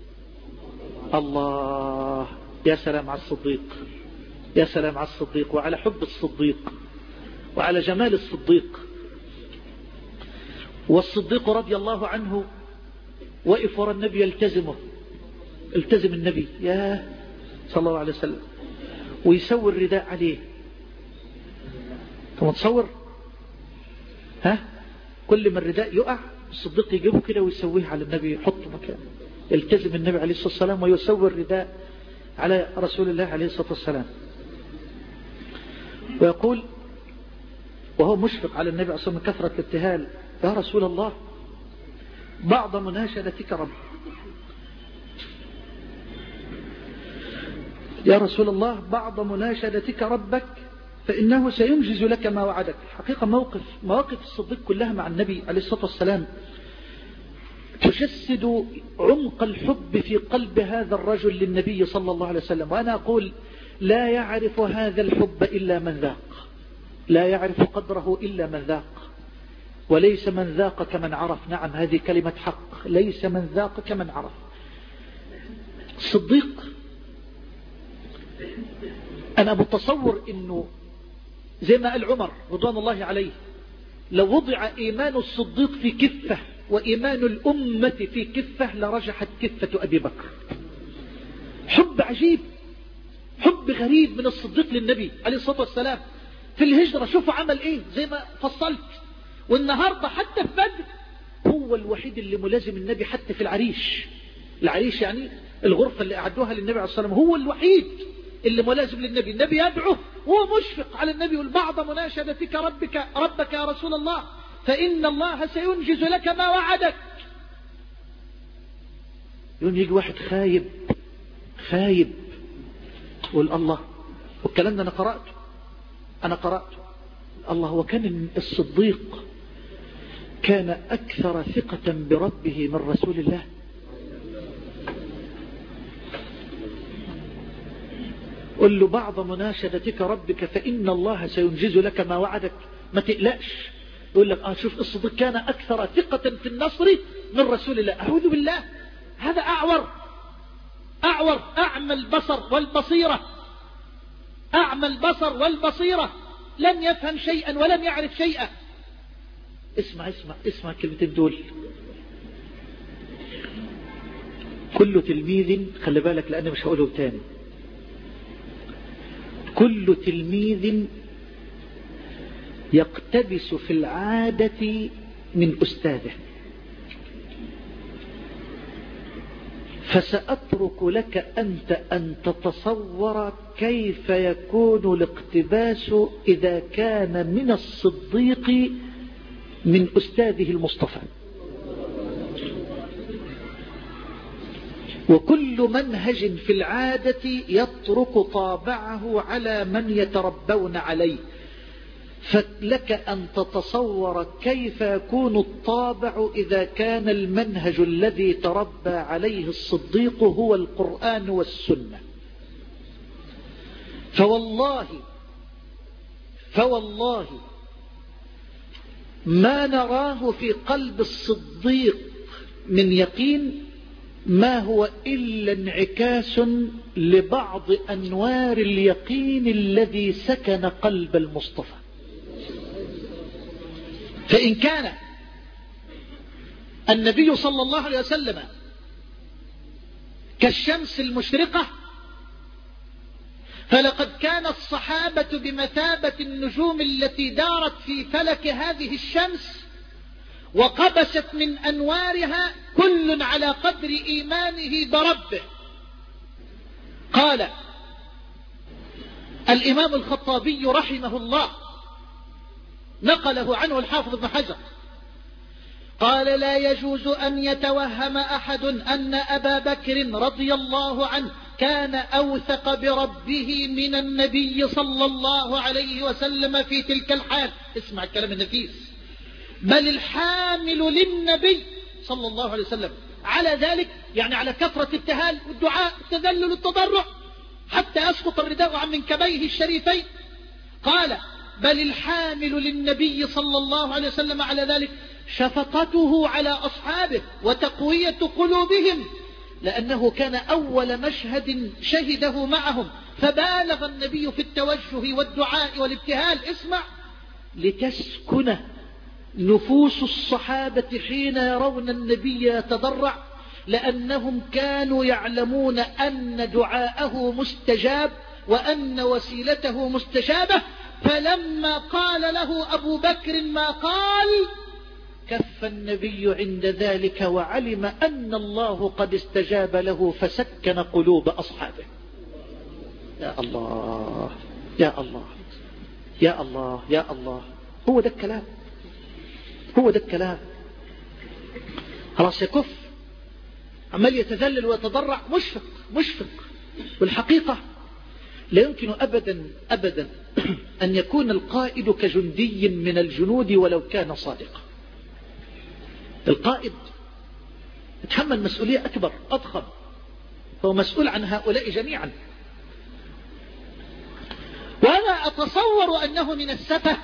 الله، يا سلام على الصديق، يا سلام على الصديق وعلى حب الصديق وعلى جمال الصديق. والصديق رضي الله عنه وقف وراء النبي يلتزمه، التزم النبي يا صلى الله عليه وسلم ويسوي الرداء عليه. ثم تصور ها كل ما الرداء يقع الصديق يجيبه كده ويسويه على النبي، يحطه مكانه، يلتزم النبي عليه الصلاة والسلام ويسوي الرداء على رسول الله عليه الصلاة والسلام. ويقول وهو مشفق على النبي أصلا من كثرة الابتهال: يا رسول الله بعض مناشدتك رب، يا رسول الله بعض مناشدتك ربك فإنه سينجز لك ما وعدك. حقيقة موقف مواقف الصديق كلها مع النبي عليه الصلاة والسلام تجسد عمق الحب في قلب هذا الرجل للنبي صلى الله عليه وسلم. وأنا أقول لا يعرف هذا الحب إلا من ذاق، لا يعرف قدره إلا من ذاق، وليس من ذاق كمن عرف. نعم هذه كلمة حق، ليس من ذاق كمن عرف. الصديق أنا متصور إنه زي ما قال عمر رضوان الله عليه: لو وضع إيمان الصديق في كفة وإيمان الأمة في كفة لرجحت كفة أبي بكر. حب عجيب، حب غريب من الصديق للنبي عليه الصلاة والسلام. في الهجرة شوفوا عمل إيه زي ما فصلت، والنهاردة حتى في بدر هو الوحيد اللي ملازم النبي حتى في العريش. العريش يعني الغرفة اللي أعدوها للنبي عليه الصلاة والسلام، هو الوحيد اللي ملازم للنبي. النبي يدعوه وهو مشفق على النبي: والبعض مناشدتك ربك ربك يا رسول الله فإن الله سينجز لك ما وعدك. يوم يجي واحد خايب خايب يقول الله، والكلام ده أنا قرأته أنا قرأته الله. وكان الصديق كان أكثر ثقة بربه من رسول الله. قل له بعض مناشدتك ربك فإن الله سينجز لك ما وعدك، ما تقلقش. يقول لك آه شوف الصديق كان أكثر ثقة في النصر من رسول الله. أعوذ بالله، هذا أعور أعور أعمى البصر والبصيرة، أعمى البصر والبصيرة، لم يفهم شيئا ولم يعرف شيئا. اسمع اسمع اسمع كلمتين دول: كل تلميذ، خلي بالك لأني مش هقوله تاني، كل تلميذ يقتبس في العادة من أستاذه، فسأترك لك أنت أن تتصور كيف يكون الاقتباس إذا كان من الصديق من أستاذه المصطفى. وكل منهج في العادة يترك طابعه على من يتربون عليه، فلك أن تتصور كيف يكون الطابع إذا كان المنهج الذي تربى عليه الصديق هو القرآن والسنة. فوالله فوالله ما نراه في قلب الصديق من يقين ما هو إلا انعكاس لبعض أنوار اليقين الذي سكن قلب المصطفى. فإن كان النبي صلى الله عليه وسلم كالشمس المشرقة، فلقد كان الصحابة بمثابة النجوم التي دارت في فلك هذه الشمس وقبست من أنوارها كل على قدر إيمانه بربه. قال الإمام الخطابي رحمه الله، نقله عنه الحافظ ابن حجر، قال: لا يجوز أن يتوهم أحد أن أبا بكر رضي الله عنه كان أوثق بربه من النبي صلى الله عليه وسلم في تلك الحال. اسمع الكلام النفيس: بل الحامل للنبي صلى الله عليه وسلم على ذلك، يعني على كثرة ابتهال والدعاء التذلل التضرع حتى يسقط الرداء عن منكبيه الشريفين. قال: بل الحامل للنبي صلى الله عليه وسلم على ذلك شفقته على أصحابه وتقوية قلوبهم، لأنه كان أول مشهد شهده معهم، فبالغ النبي في التوجه والدعاء والابتهال. اسمع: لتسكن نفوس الصحابة حين يرون النبي يتضرع، لأنهم كانوا يعلمون أن دعاءه مستجاب وأن وسيلته مستجابة. فلما قال له أبو بكر ما قال كف النبي عند ذلك وعلم أن الله قد استجاب له فسكن قلوب أصحابه. يا الله يا الله يا الله يا الله، هو ده الكلام، هو ده الكلام. خلاص يكف، عمال يتذلل ويتضرع، مشفق مشفق. والحقيقة لا يمكن أبدا أبدا أن يكون القائد كجندي من الجنود ولو كان صادقا. القائد يتحمل مسؤولية أكبر أضخم، فهو مسؤول عن هؤلاء جميعا. وأنا أتصور أنه من السفه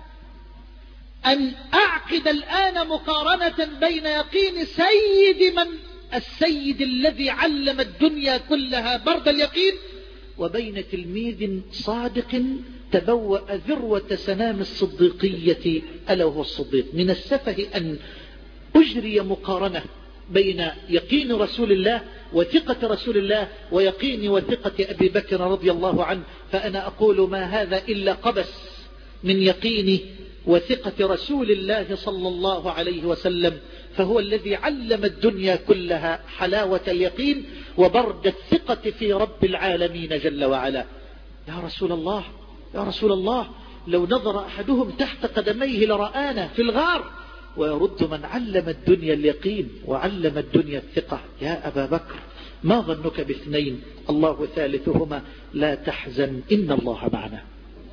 أن أعقد الآن مقارنة بين يقين سيد من السيد الذي علم الدنيا كلها برد اليقين وبين تلميذ صادق تبوأ ذروة سنام الصديقية ألا وهو الصديق. من السفه أن أجري مقارنة بين يقين رسول الله وثقة رسول الله ويقين وثقة أبي بكر رضي الله عنه. فأنا أقول ما هذا إلا قبس من يقين وثقة رسول الله صلى الله عليه وسلم، فهو الذي علم الدنيا كلها حلاوة اليقين وبرد الثقة في رب العالمين جل وعلا. يا رسول الله يا رسول الله، لو نظر أحدهم تحت قدميه لرآنا في الغار. ويرد من علم الدنيا اليقين وعلم الدنيا الثقة. يا أبا بكر ما ظنك باثنين الله ثالثهما لا تحزن إن الله معنا.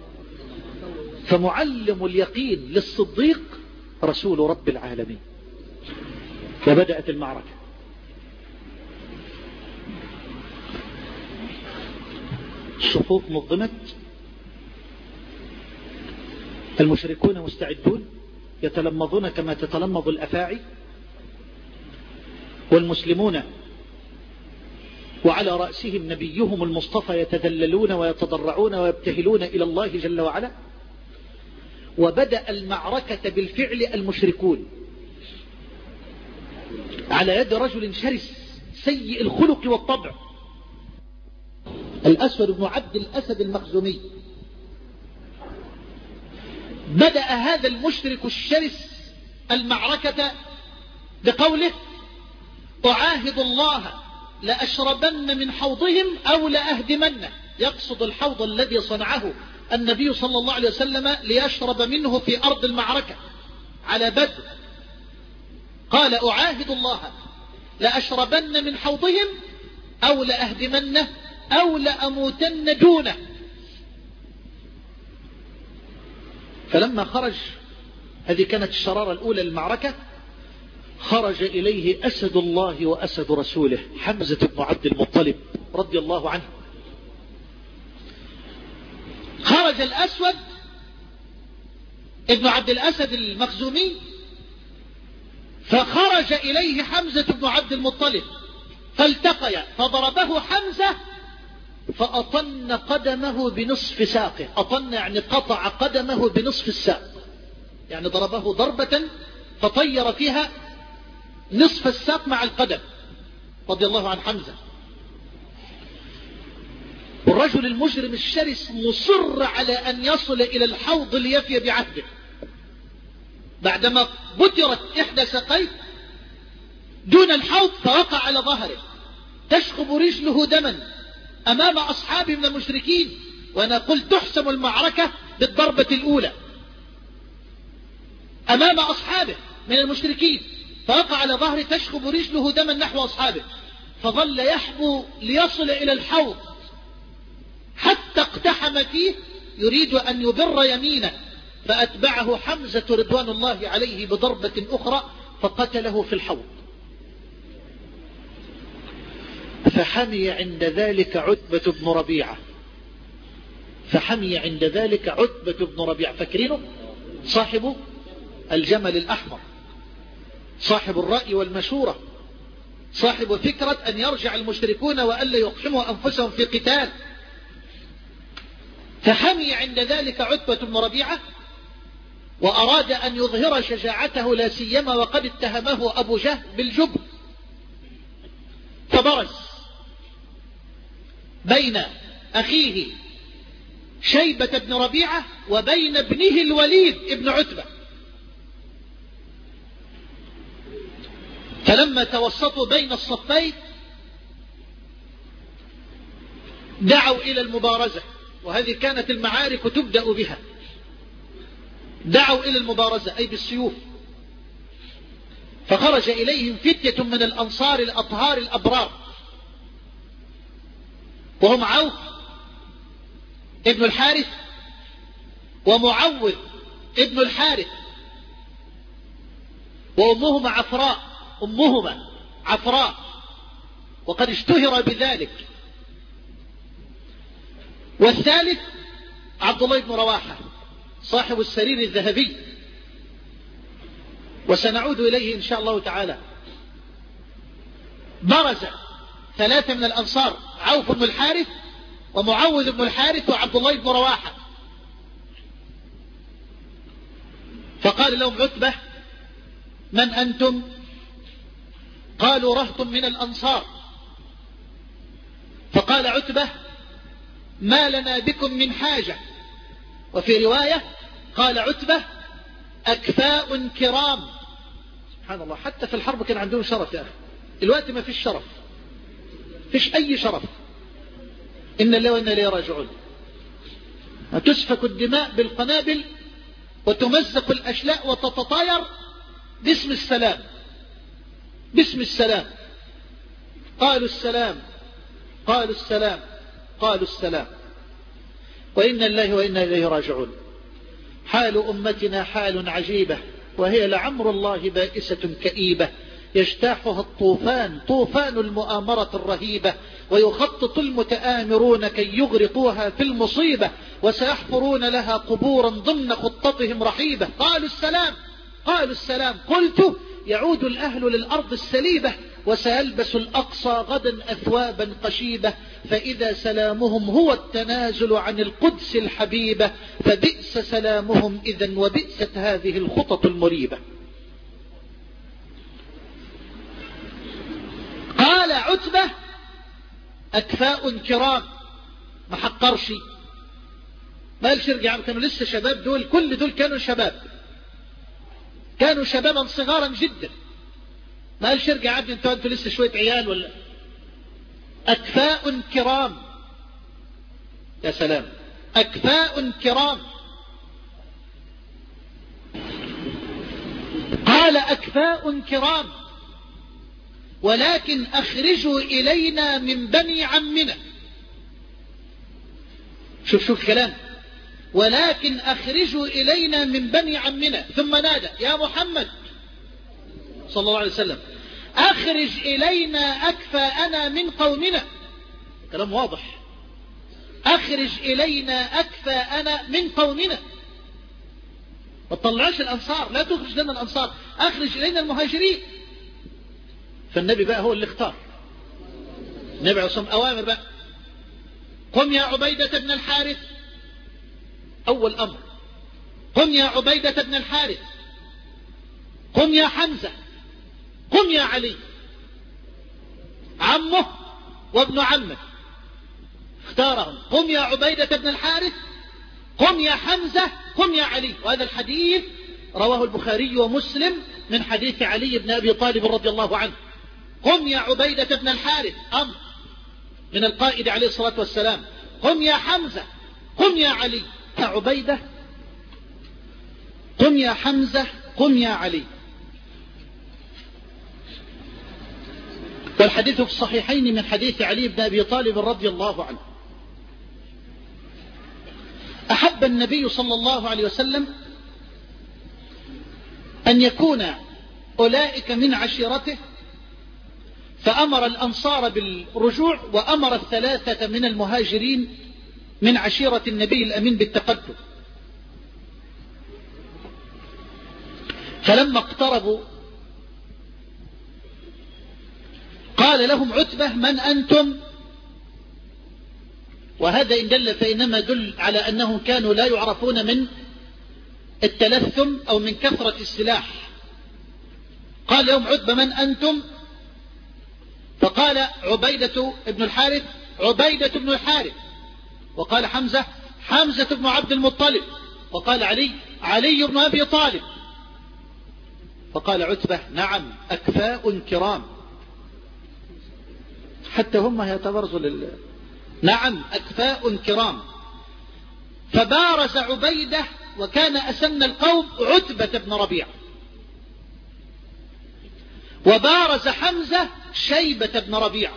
فمعلم اليقين للصديق رسول رب العالمين. وبدأت المعركة. الصفوف نظمت، المشركون مستعدون يتلمظون كما تتلمظ الأفاعي، والمسلمون وعلى رأسهم نبيهم المصطفى يتذللون ويتضرعون ويبتهلون إلى الله جل وعلا. وبدأ المعركة بالفعل المشركون على يد رجل شرس سيء الخلق والطبع، الأسود بن عبد الأسد المخزومي. بدأ هذا المشرك الشرس المعركة بقوله: أعاهد الله لأشربن من حوضهم أو لأهدمنه. يقصد الحوض الذي صنعه النبي صلى الله عليه وسلم ليشرب منه في أرض المعركة على بدر. قال: أعاهد الله لأشربن من حوضهم أو لأهدمنه أو لأموتن دونه. فلما خرج، هذه كانت الشرارة الأولى للمعركة، خرج إليه أسد الله وأسد رسوله حمزة بن عبد المطلب رضي الله عنه. خرج الأسود ابن عبد الأسد المخزومي، فخرج إليه حمزة بن عبد المطلب فالتقيا، فضربه حمزة فأطن قدمه بنصف ساقه. أطن يعني قطع قدمه بنصف الساق، يعني ضربه ضربة فطير فيها نصف الساق مع القدم رضي الله عن حمزة. والرجل المجرم الشرس مصر على أن يصل إلى الحوض ليفي بعهده. بعدما بترت إحدى ساقيه دون الحوض فوقع على ظهره تشخب رجله دما أمام أصحابه من المشركين. وأنا قلت تحسم المعركة بالضربة الأولى أمام أصحابه من المشركين، فوقع على ظهره تشخب رجله دما نحو أصحابه، فظل يحبو ليصل إلى الحوض حتى اقتحم فيه يريد أن يبر يمينه، فأتبعه حمزة رضوان الله عليه بضربة أخرى فقتله في الحوض. فحمي عند ذلك عتبة بن ربيعة فحمي عند ذلك عتبة بن ربيعة فاكرينه؟ صاحب الجمل الأحمر صاحب الرأي والمشورة، صاحب فكرة أن يرجع المشركون وألا يقحموا أنفسهم في قتال. فحمي عند ذلك عتبة بن ربيعة وأراد أن يظهر شجاعته، لا سيما وقد اتهمه أبو جهل بالجبن، فبرز بين أخيه شيبة بن ربيعة وبين ابنه الوليد ابن عتبة. فلما توسطوا بين الصفين دعوا إلى المبارزة، وهذه كانت المعارك تبدأ بها. دعوا إلى المبارزة أي بالسيوف. فخرج إليهم فتية من الأنصار الأطهار الأبرار، وهم عوف ابن الحارث ومعوذ ابن الحارث، وأمهما عفراء، أمهما عفراء، وقد اشتهر بذلك. والثالث عبد الله بن رواحة صاحب السرير الذهبي، وسنعود إليه إن شاء الله تعالى. برز ثلاثة من الأنصار، عوف بن الحارث ومعوذ بن الحارث وعبد الله بن رواحة، فقال لهم عتبة: من أنتم؟ قالوا: رهط من الأنصار. فقال عتبة: ما لنا بكم من حاجة. وفي رواية قال عتبة: أكفاء كرام. سبحان الله، حتى في الحرب كان عندهم شرف يا أخي. الوقت ما فيش شرف، فيش أي شرف. إن الله وإنا إليه راجعون. تسفك الدماء بالقنابل وتمزق الأشلاء وتتطاير باسم السلام، باسم السلام. قالوا السلام، قالوا السلام، قالوا السلام. وإن الله وإنا إليه راجعون. حال أمتنا حال عجيبة، وهي لعمر الله بائسة كئيبة، يجتاحها الطوفان، طوفان المؤامرة الرهيبة، ويخطط المتآمرون كي يغرقوها في المصيبة، وسيحفرون لها قبورا ضمن خطتهم رحيبة. قالوا السلام، قالوا السلام. قلت: يعود الأهل للأرض السليبة، وسيلبس الأقصى غدا أثوابا قشيبة، فإذا سلامهم هو التنازل عن القدس الحبيبة، فبئس سلامهم إذن وبئست هذه الخطط المريبة. قال عتبة: أكفاء كرام. ما حقرش، ما قالش ارجع، كانوا لسه شباب، دول كل دول كانوا شباب، كانوا شبابا صغارا جدا. ما قالش ارجع عبد انتوا انتوا لسه شوية عيال ولا. أكفاء كرام. يا سلام، أكفاء كرام. قال: أكفاء كرام، ولكن أخرجوا إلينا من بني عمنا. شوف شوف كلام، ولكن أخرجوا إلينا من بني عمنا. ثم نادى: يا محمد صلى الله عليه وسلم، أخرج إلينا أكفاءنا من قومنا. كلام واضح، أخرج إلينا أكفاءنا من قومنا. ما تطلعش الأنصار، لا تخرج لنا الأنصار، أخرج إلينا المهاجرين. فالنبي بقى هو اللي اختار. النبي عليه الصلاة أوامر بقى: قم يا عبيدة بن الحارث. أول أمر: قم يا عبيدة بن الحارث، قم يا حمزة، قم يا علي. عمه وابن عمه اختارهم: قم يا عبيدة بن الحارث، قم يا حمزة، قم يا علي. وهذا الحديث رواه البخاري ومسلم من حديث علي بن أبي طالب رضي الله عنه. قم يا عبيدة بن الحارث، أمر من القائد عليه الصلاة والسلام. قم يا حمزة، قم يا علي. يا عبيدة، قم يا حمزة، قم يا علي. والحديث في الصحيحين من حديث علي بن أبي طالب رضي الله عنه. أحب النبي صلى الله عليه وسلم أن يكون أولئك من عشيرته، فأمر الأنصار بالرجوع، وأمر الثلاثة من المهاجرين من عشيرة النبي الأمين بالتقدم. فلما اقتربوا قال لهم عتبة: من أنتم؟ وهذا إن دل فإنما دل على أنهم كانوا لا يعرفون من التلثم أو من كثرة السلاح. قال لهم عتبة: من أنتم؟ فقال عبيدة بن الحارث: عبيدة بن الحارث. وقال حمزة: حمزة بن عبد المطلب. وقال علي: علي بن أبي طالب. فقال عتبة: نعم، أكفاء كرام. حتى هم يتبرزوا لله. نعم، أكفاء كرام. فبارز عبيدة، وكان أسن القوم، عتبة بن ربيعة. وبارز حمزة شيبة بن ربيعة.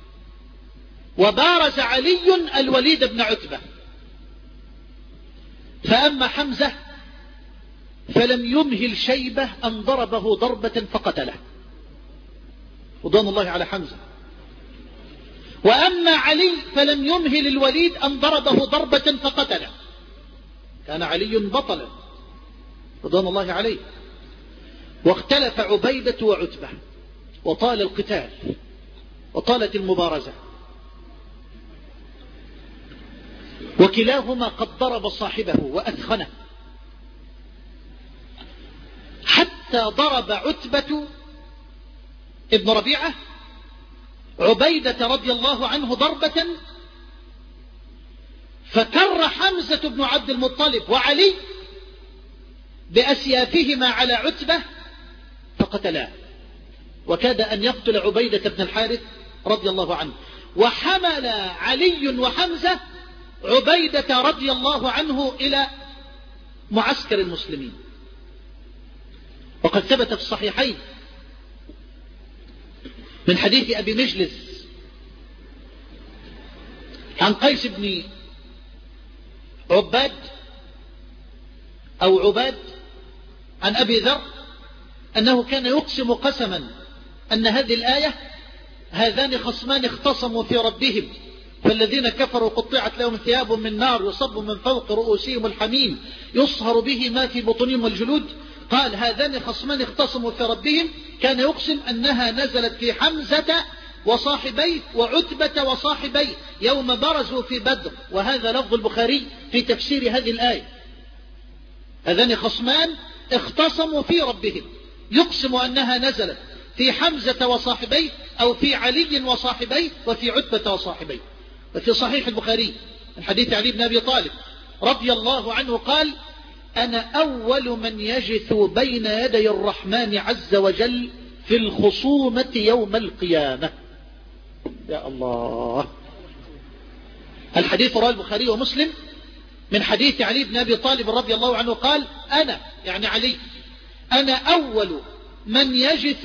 وبارز علي الوليد بن عتبة. فأما حمزة فلم يمهل شيبة أن ضربه ضربة فقتله، رضوان الله على حمزة. وأما علي فلم يمهل الوليد أن ضربه ضربة فقتله. كان علي بطلا رضوان الله عليه. واختلف عبيدة وعتبة، وطال القتال وطالت المبارزة، وكلاهما قد ضرب صاحبه وأثخنه، حتى ضرب عتبة ابن ربيعة عبيدة رضي الله عنه ضربة، فكر حمزة بن عبد المطلب وعلي بأسيافهما على عتبة فقتلاه، وكاد أن يقتل عبيدة بن الحارث رضي الله عنه. وحمل علي وحمزة عبيدة رضي الله عنه إلى معسكر المسلمين. وقد ثبت في الصحيحين من حديث أبي مجلس عن قيس بن عباد أو عباد عن أبي ذر أنه كان يقسم قسما أن هذه الآية: هذان خصمان اختصموا في ربهم فالذين كفروا قطعت لهم ثياب من نار يصب من فوق رؤوسهم الحميم يصهر به ما في بطونهم والجلود. قال: هذان خصمان اختصموا في ربهم. كان يقسم أنها نزلت في حمزة وصاحبيه وعتبة وصاحبيه يوم برزوا في بدر. وهذا لفظ البخاري في تفسير هذه الآية: هذان خصمان اختصموا في ربهم. يقسم أنها نزلت في حمزة وصاحبيه أو في علي وصاحبيه وفي عتبة وصاحبيه. وفي صحيح البخاري من حديث علي بن أبي طالب رضي الله عنه قال: أنا أول من يجث بين يدي الرحمن عز وجل في الخصومة يوم القيامة. يا الله. الحديث رواه البخاري ومسلم من حديث علي بن أبي طالب رضي الله عنه قال: أنا يعني علي أنا أول من يجث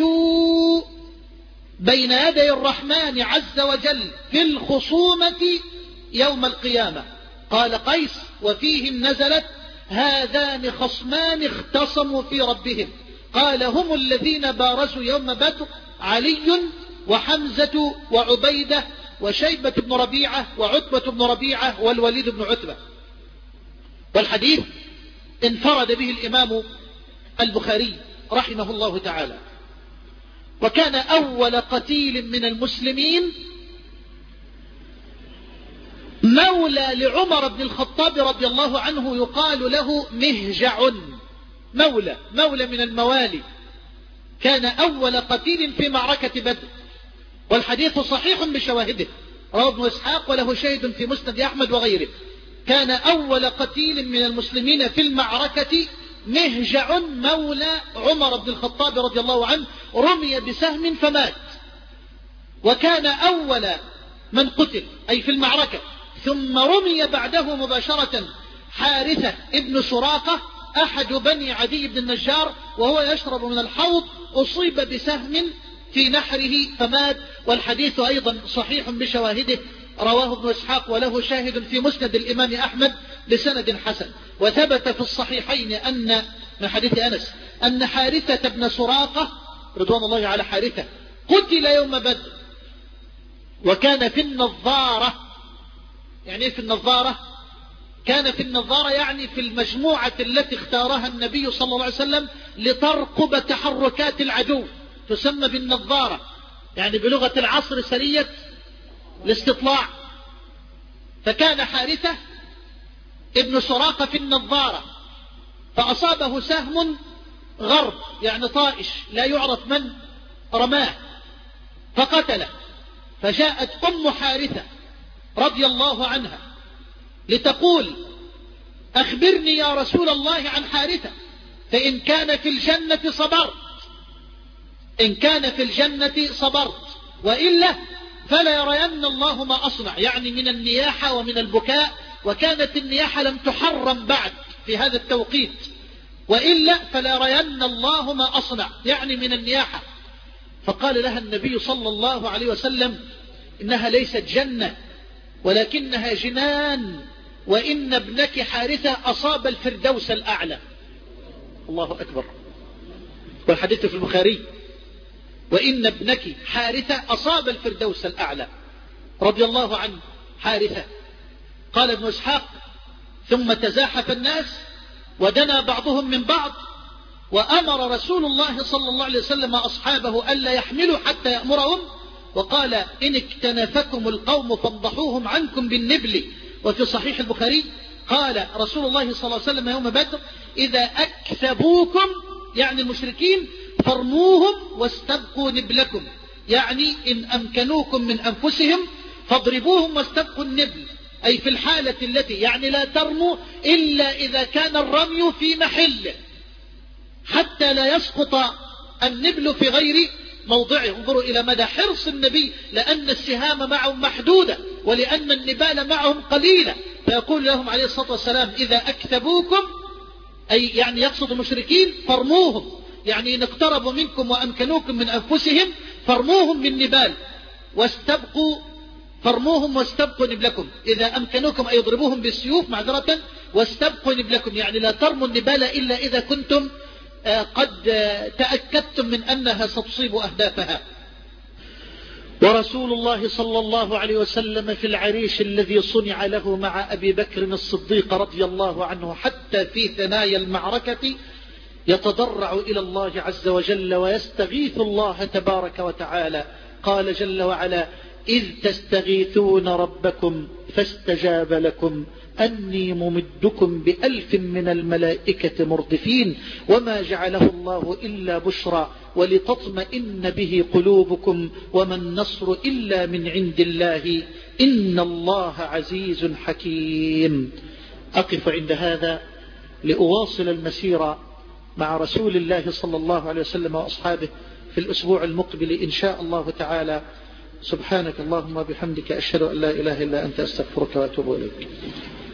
بين يدي الرحمن عز وجل في الخصومة يوم القيامة. قال قيس: وفيهم نزلت: هذان خصمان اختصموا في ربهم. قال: هم الذين بارزوا يوم بدر: علي وحمزة وعبيدة وشيبة بن ربيعة وعتبة بن ربيعة والوليد بن عتبة. والحديث انفرد به الإمام البخاري رحمه الله تعالى. وكان أول قتيل من المسلمين مولى لعمر بن الخطاب رضي الله عنه يقال له مهجع، مولى مولى من الموالي. كان أول قتيل في معركة بدر، والحديث صحيح بشواهده، رواه ابن إسحاق وله شاهد في مسند أحمد وغيره. كان أول قتيل من المسلمين في المعركة مهجع مولى عمر بن الخطاب رضي الله عنه، رمي بسهم فمات. وكان أول من قتل أي في المعركة ثم رمي بعده مباشرة حارثة ابن سراقة أحد بني عدي بن النجار، وهو يشرب من الحوض أصيب بسهم في نحره فمات. والحديث أيضا صحيح بشواهده، رواه ابن إسحاق وله شاهد في مسند الإمام أحمد بسند حسن. وثبت في الصحيحين أن من حديث أنس أن حارثة بن سراقة رضوان الله على حارثة قتل يوم بدر، وكان في النظارة. يعني ايه في النظارة؟ كان في النظارة يعني في المجموعة التي اختارها النبي صلى الله عليه وسلم لترقب تحركات العدو، تسمى بالنظارة. يعني بلغة العصر سرية الاستطلاع. فكان حارثة ابن سراقة في النظارة، فأصابه سهم غرب يعني طائش لا يعرف من رماه فقتله. فجاءت أم حارثة رضي الله عنها لتقول أخبرني يا رسول الله عن حارثة، فإن كان في الجنة صبرت، إن كان في الجنة صبرت، وإلا فلا يرين الله ما أصنع، يعني من النياحة ومن البكاء، وكانت النياحة لم تحرم بعد في هذا التوقيت، وإلا فلا يرين الله ما أصنع، يعني من النياحة. فقال لها النبي صلى الله عليه وسلم إنها ليست جنة ولكنها جنان، وإن ابنك حارثة أصاب الفردوس الأعلى. الله أكبر. والحديث في البخاري، وإن ابنك حارثة أصاب الفردوس الأعلى رضي الله عنه حارثة. قال ابن إسحاق ثم تزاحف الناس ودنا بعضهم من بعض، وأمر رسول الله صلى الله عليه وسلم أصحابه ألا يحملوا حتى يأمرهم، وقال إن اكتنفكم القوم فانضحوهم عنكم بالنبل. وفي صحيح البخاري قال رسول الله صلى الله عليه وسلم يوم بدر إذا أكثبوكم يعني المشركين فارموهم واستبقوا نبلكم، يعني إن أمكنوكم من أنفسهم فاضربوهم واستبقوا النبل، أي في الحالة التي يعني لا ترموا إلا إذا كان الرمي في محله حتى لا يسقط النبل في غير موضعه. انظروا إلى مدى حرص النبي، لأن السهام معهم محدودة ولأن النبال معهم قليلة، فيقول لهم عليه الصلاة والسلام إذا أكثبوكم، أي يعني يقصد المشركين فارموهم، يعني إن اقتربوا منكم وأمكنوكم من أنفسهم فارموهم بالنبال واستبقوا، فارموهم واستبقوا نبلكم، إذا أمكنوكم أن يضربوهم بالسيوف معذرة واستبقوا نبلكم، يعني لا ترموا النبال إلا إذا كنتم قد تأكدتم من أنها ستصيب أهدافها. ورسول الله صلى الله عليه وسلم في العريش الذي صنع له مع أبي بكر الصديق رضي الله عنه حتى في ثنايا المعركة يتضرع إلى الله عز وجل ويستغيث الله تبارك وتعالى. قال جل وعلا إذ تستغيثون ربكم فاستجاب لكم أني ممدكم بألف من الملائكة مردفين وما جعله الله إلا بشرى ولتطمئن به قلوبكم وما النصر إلا من عند الله إن الله عزيز حكيم. أقف عند هذا لأواصل المسيرة مع رسول الله صلى الله عليه وسلم وأصحابه في الأسبوع المقبل إن شاء الله تعالى. سبحانك اللهم وبحمدك أشهد أن لا إله إلا أنت أستغفرك وأتوب إليك.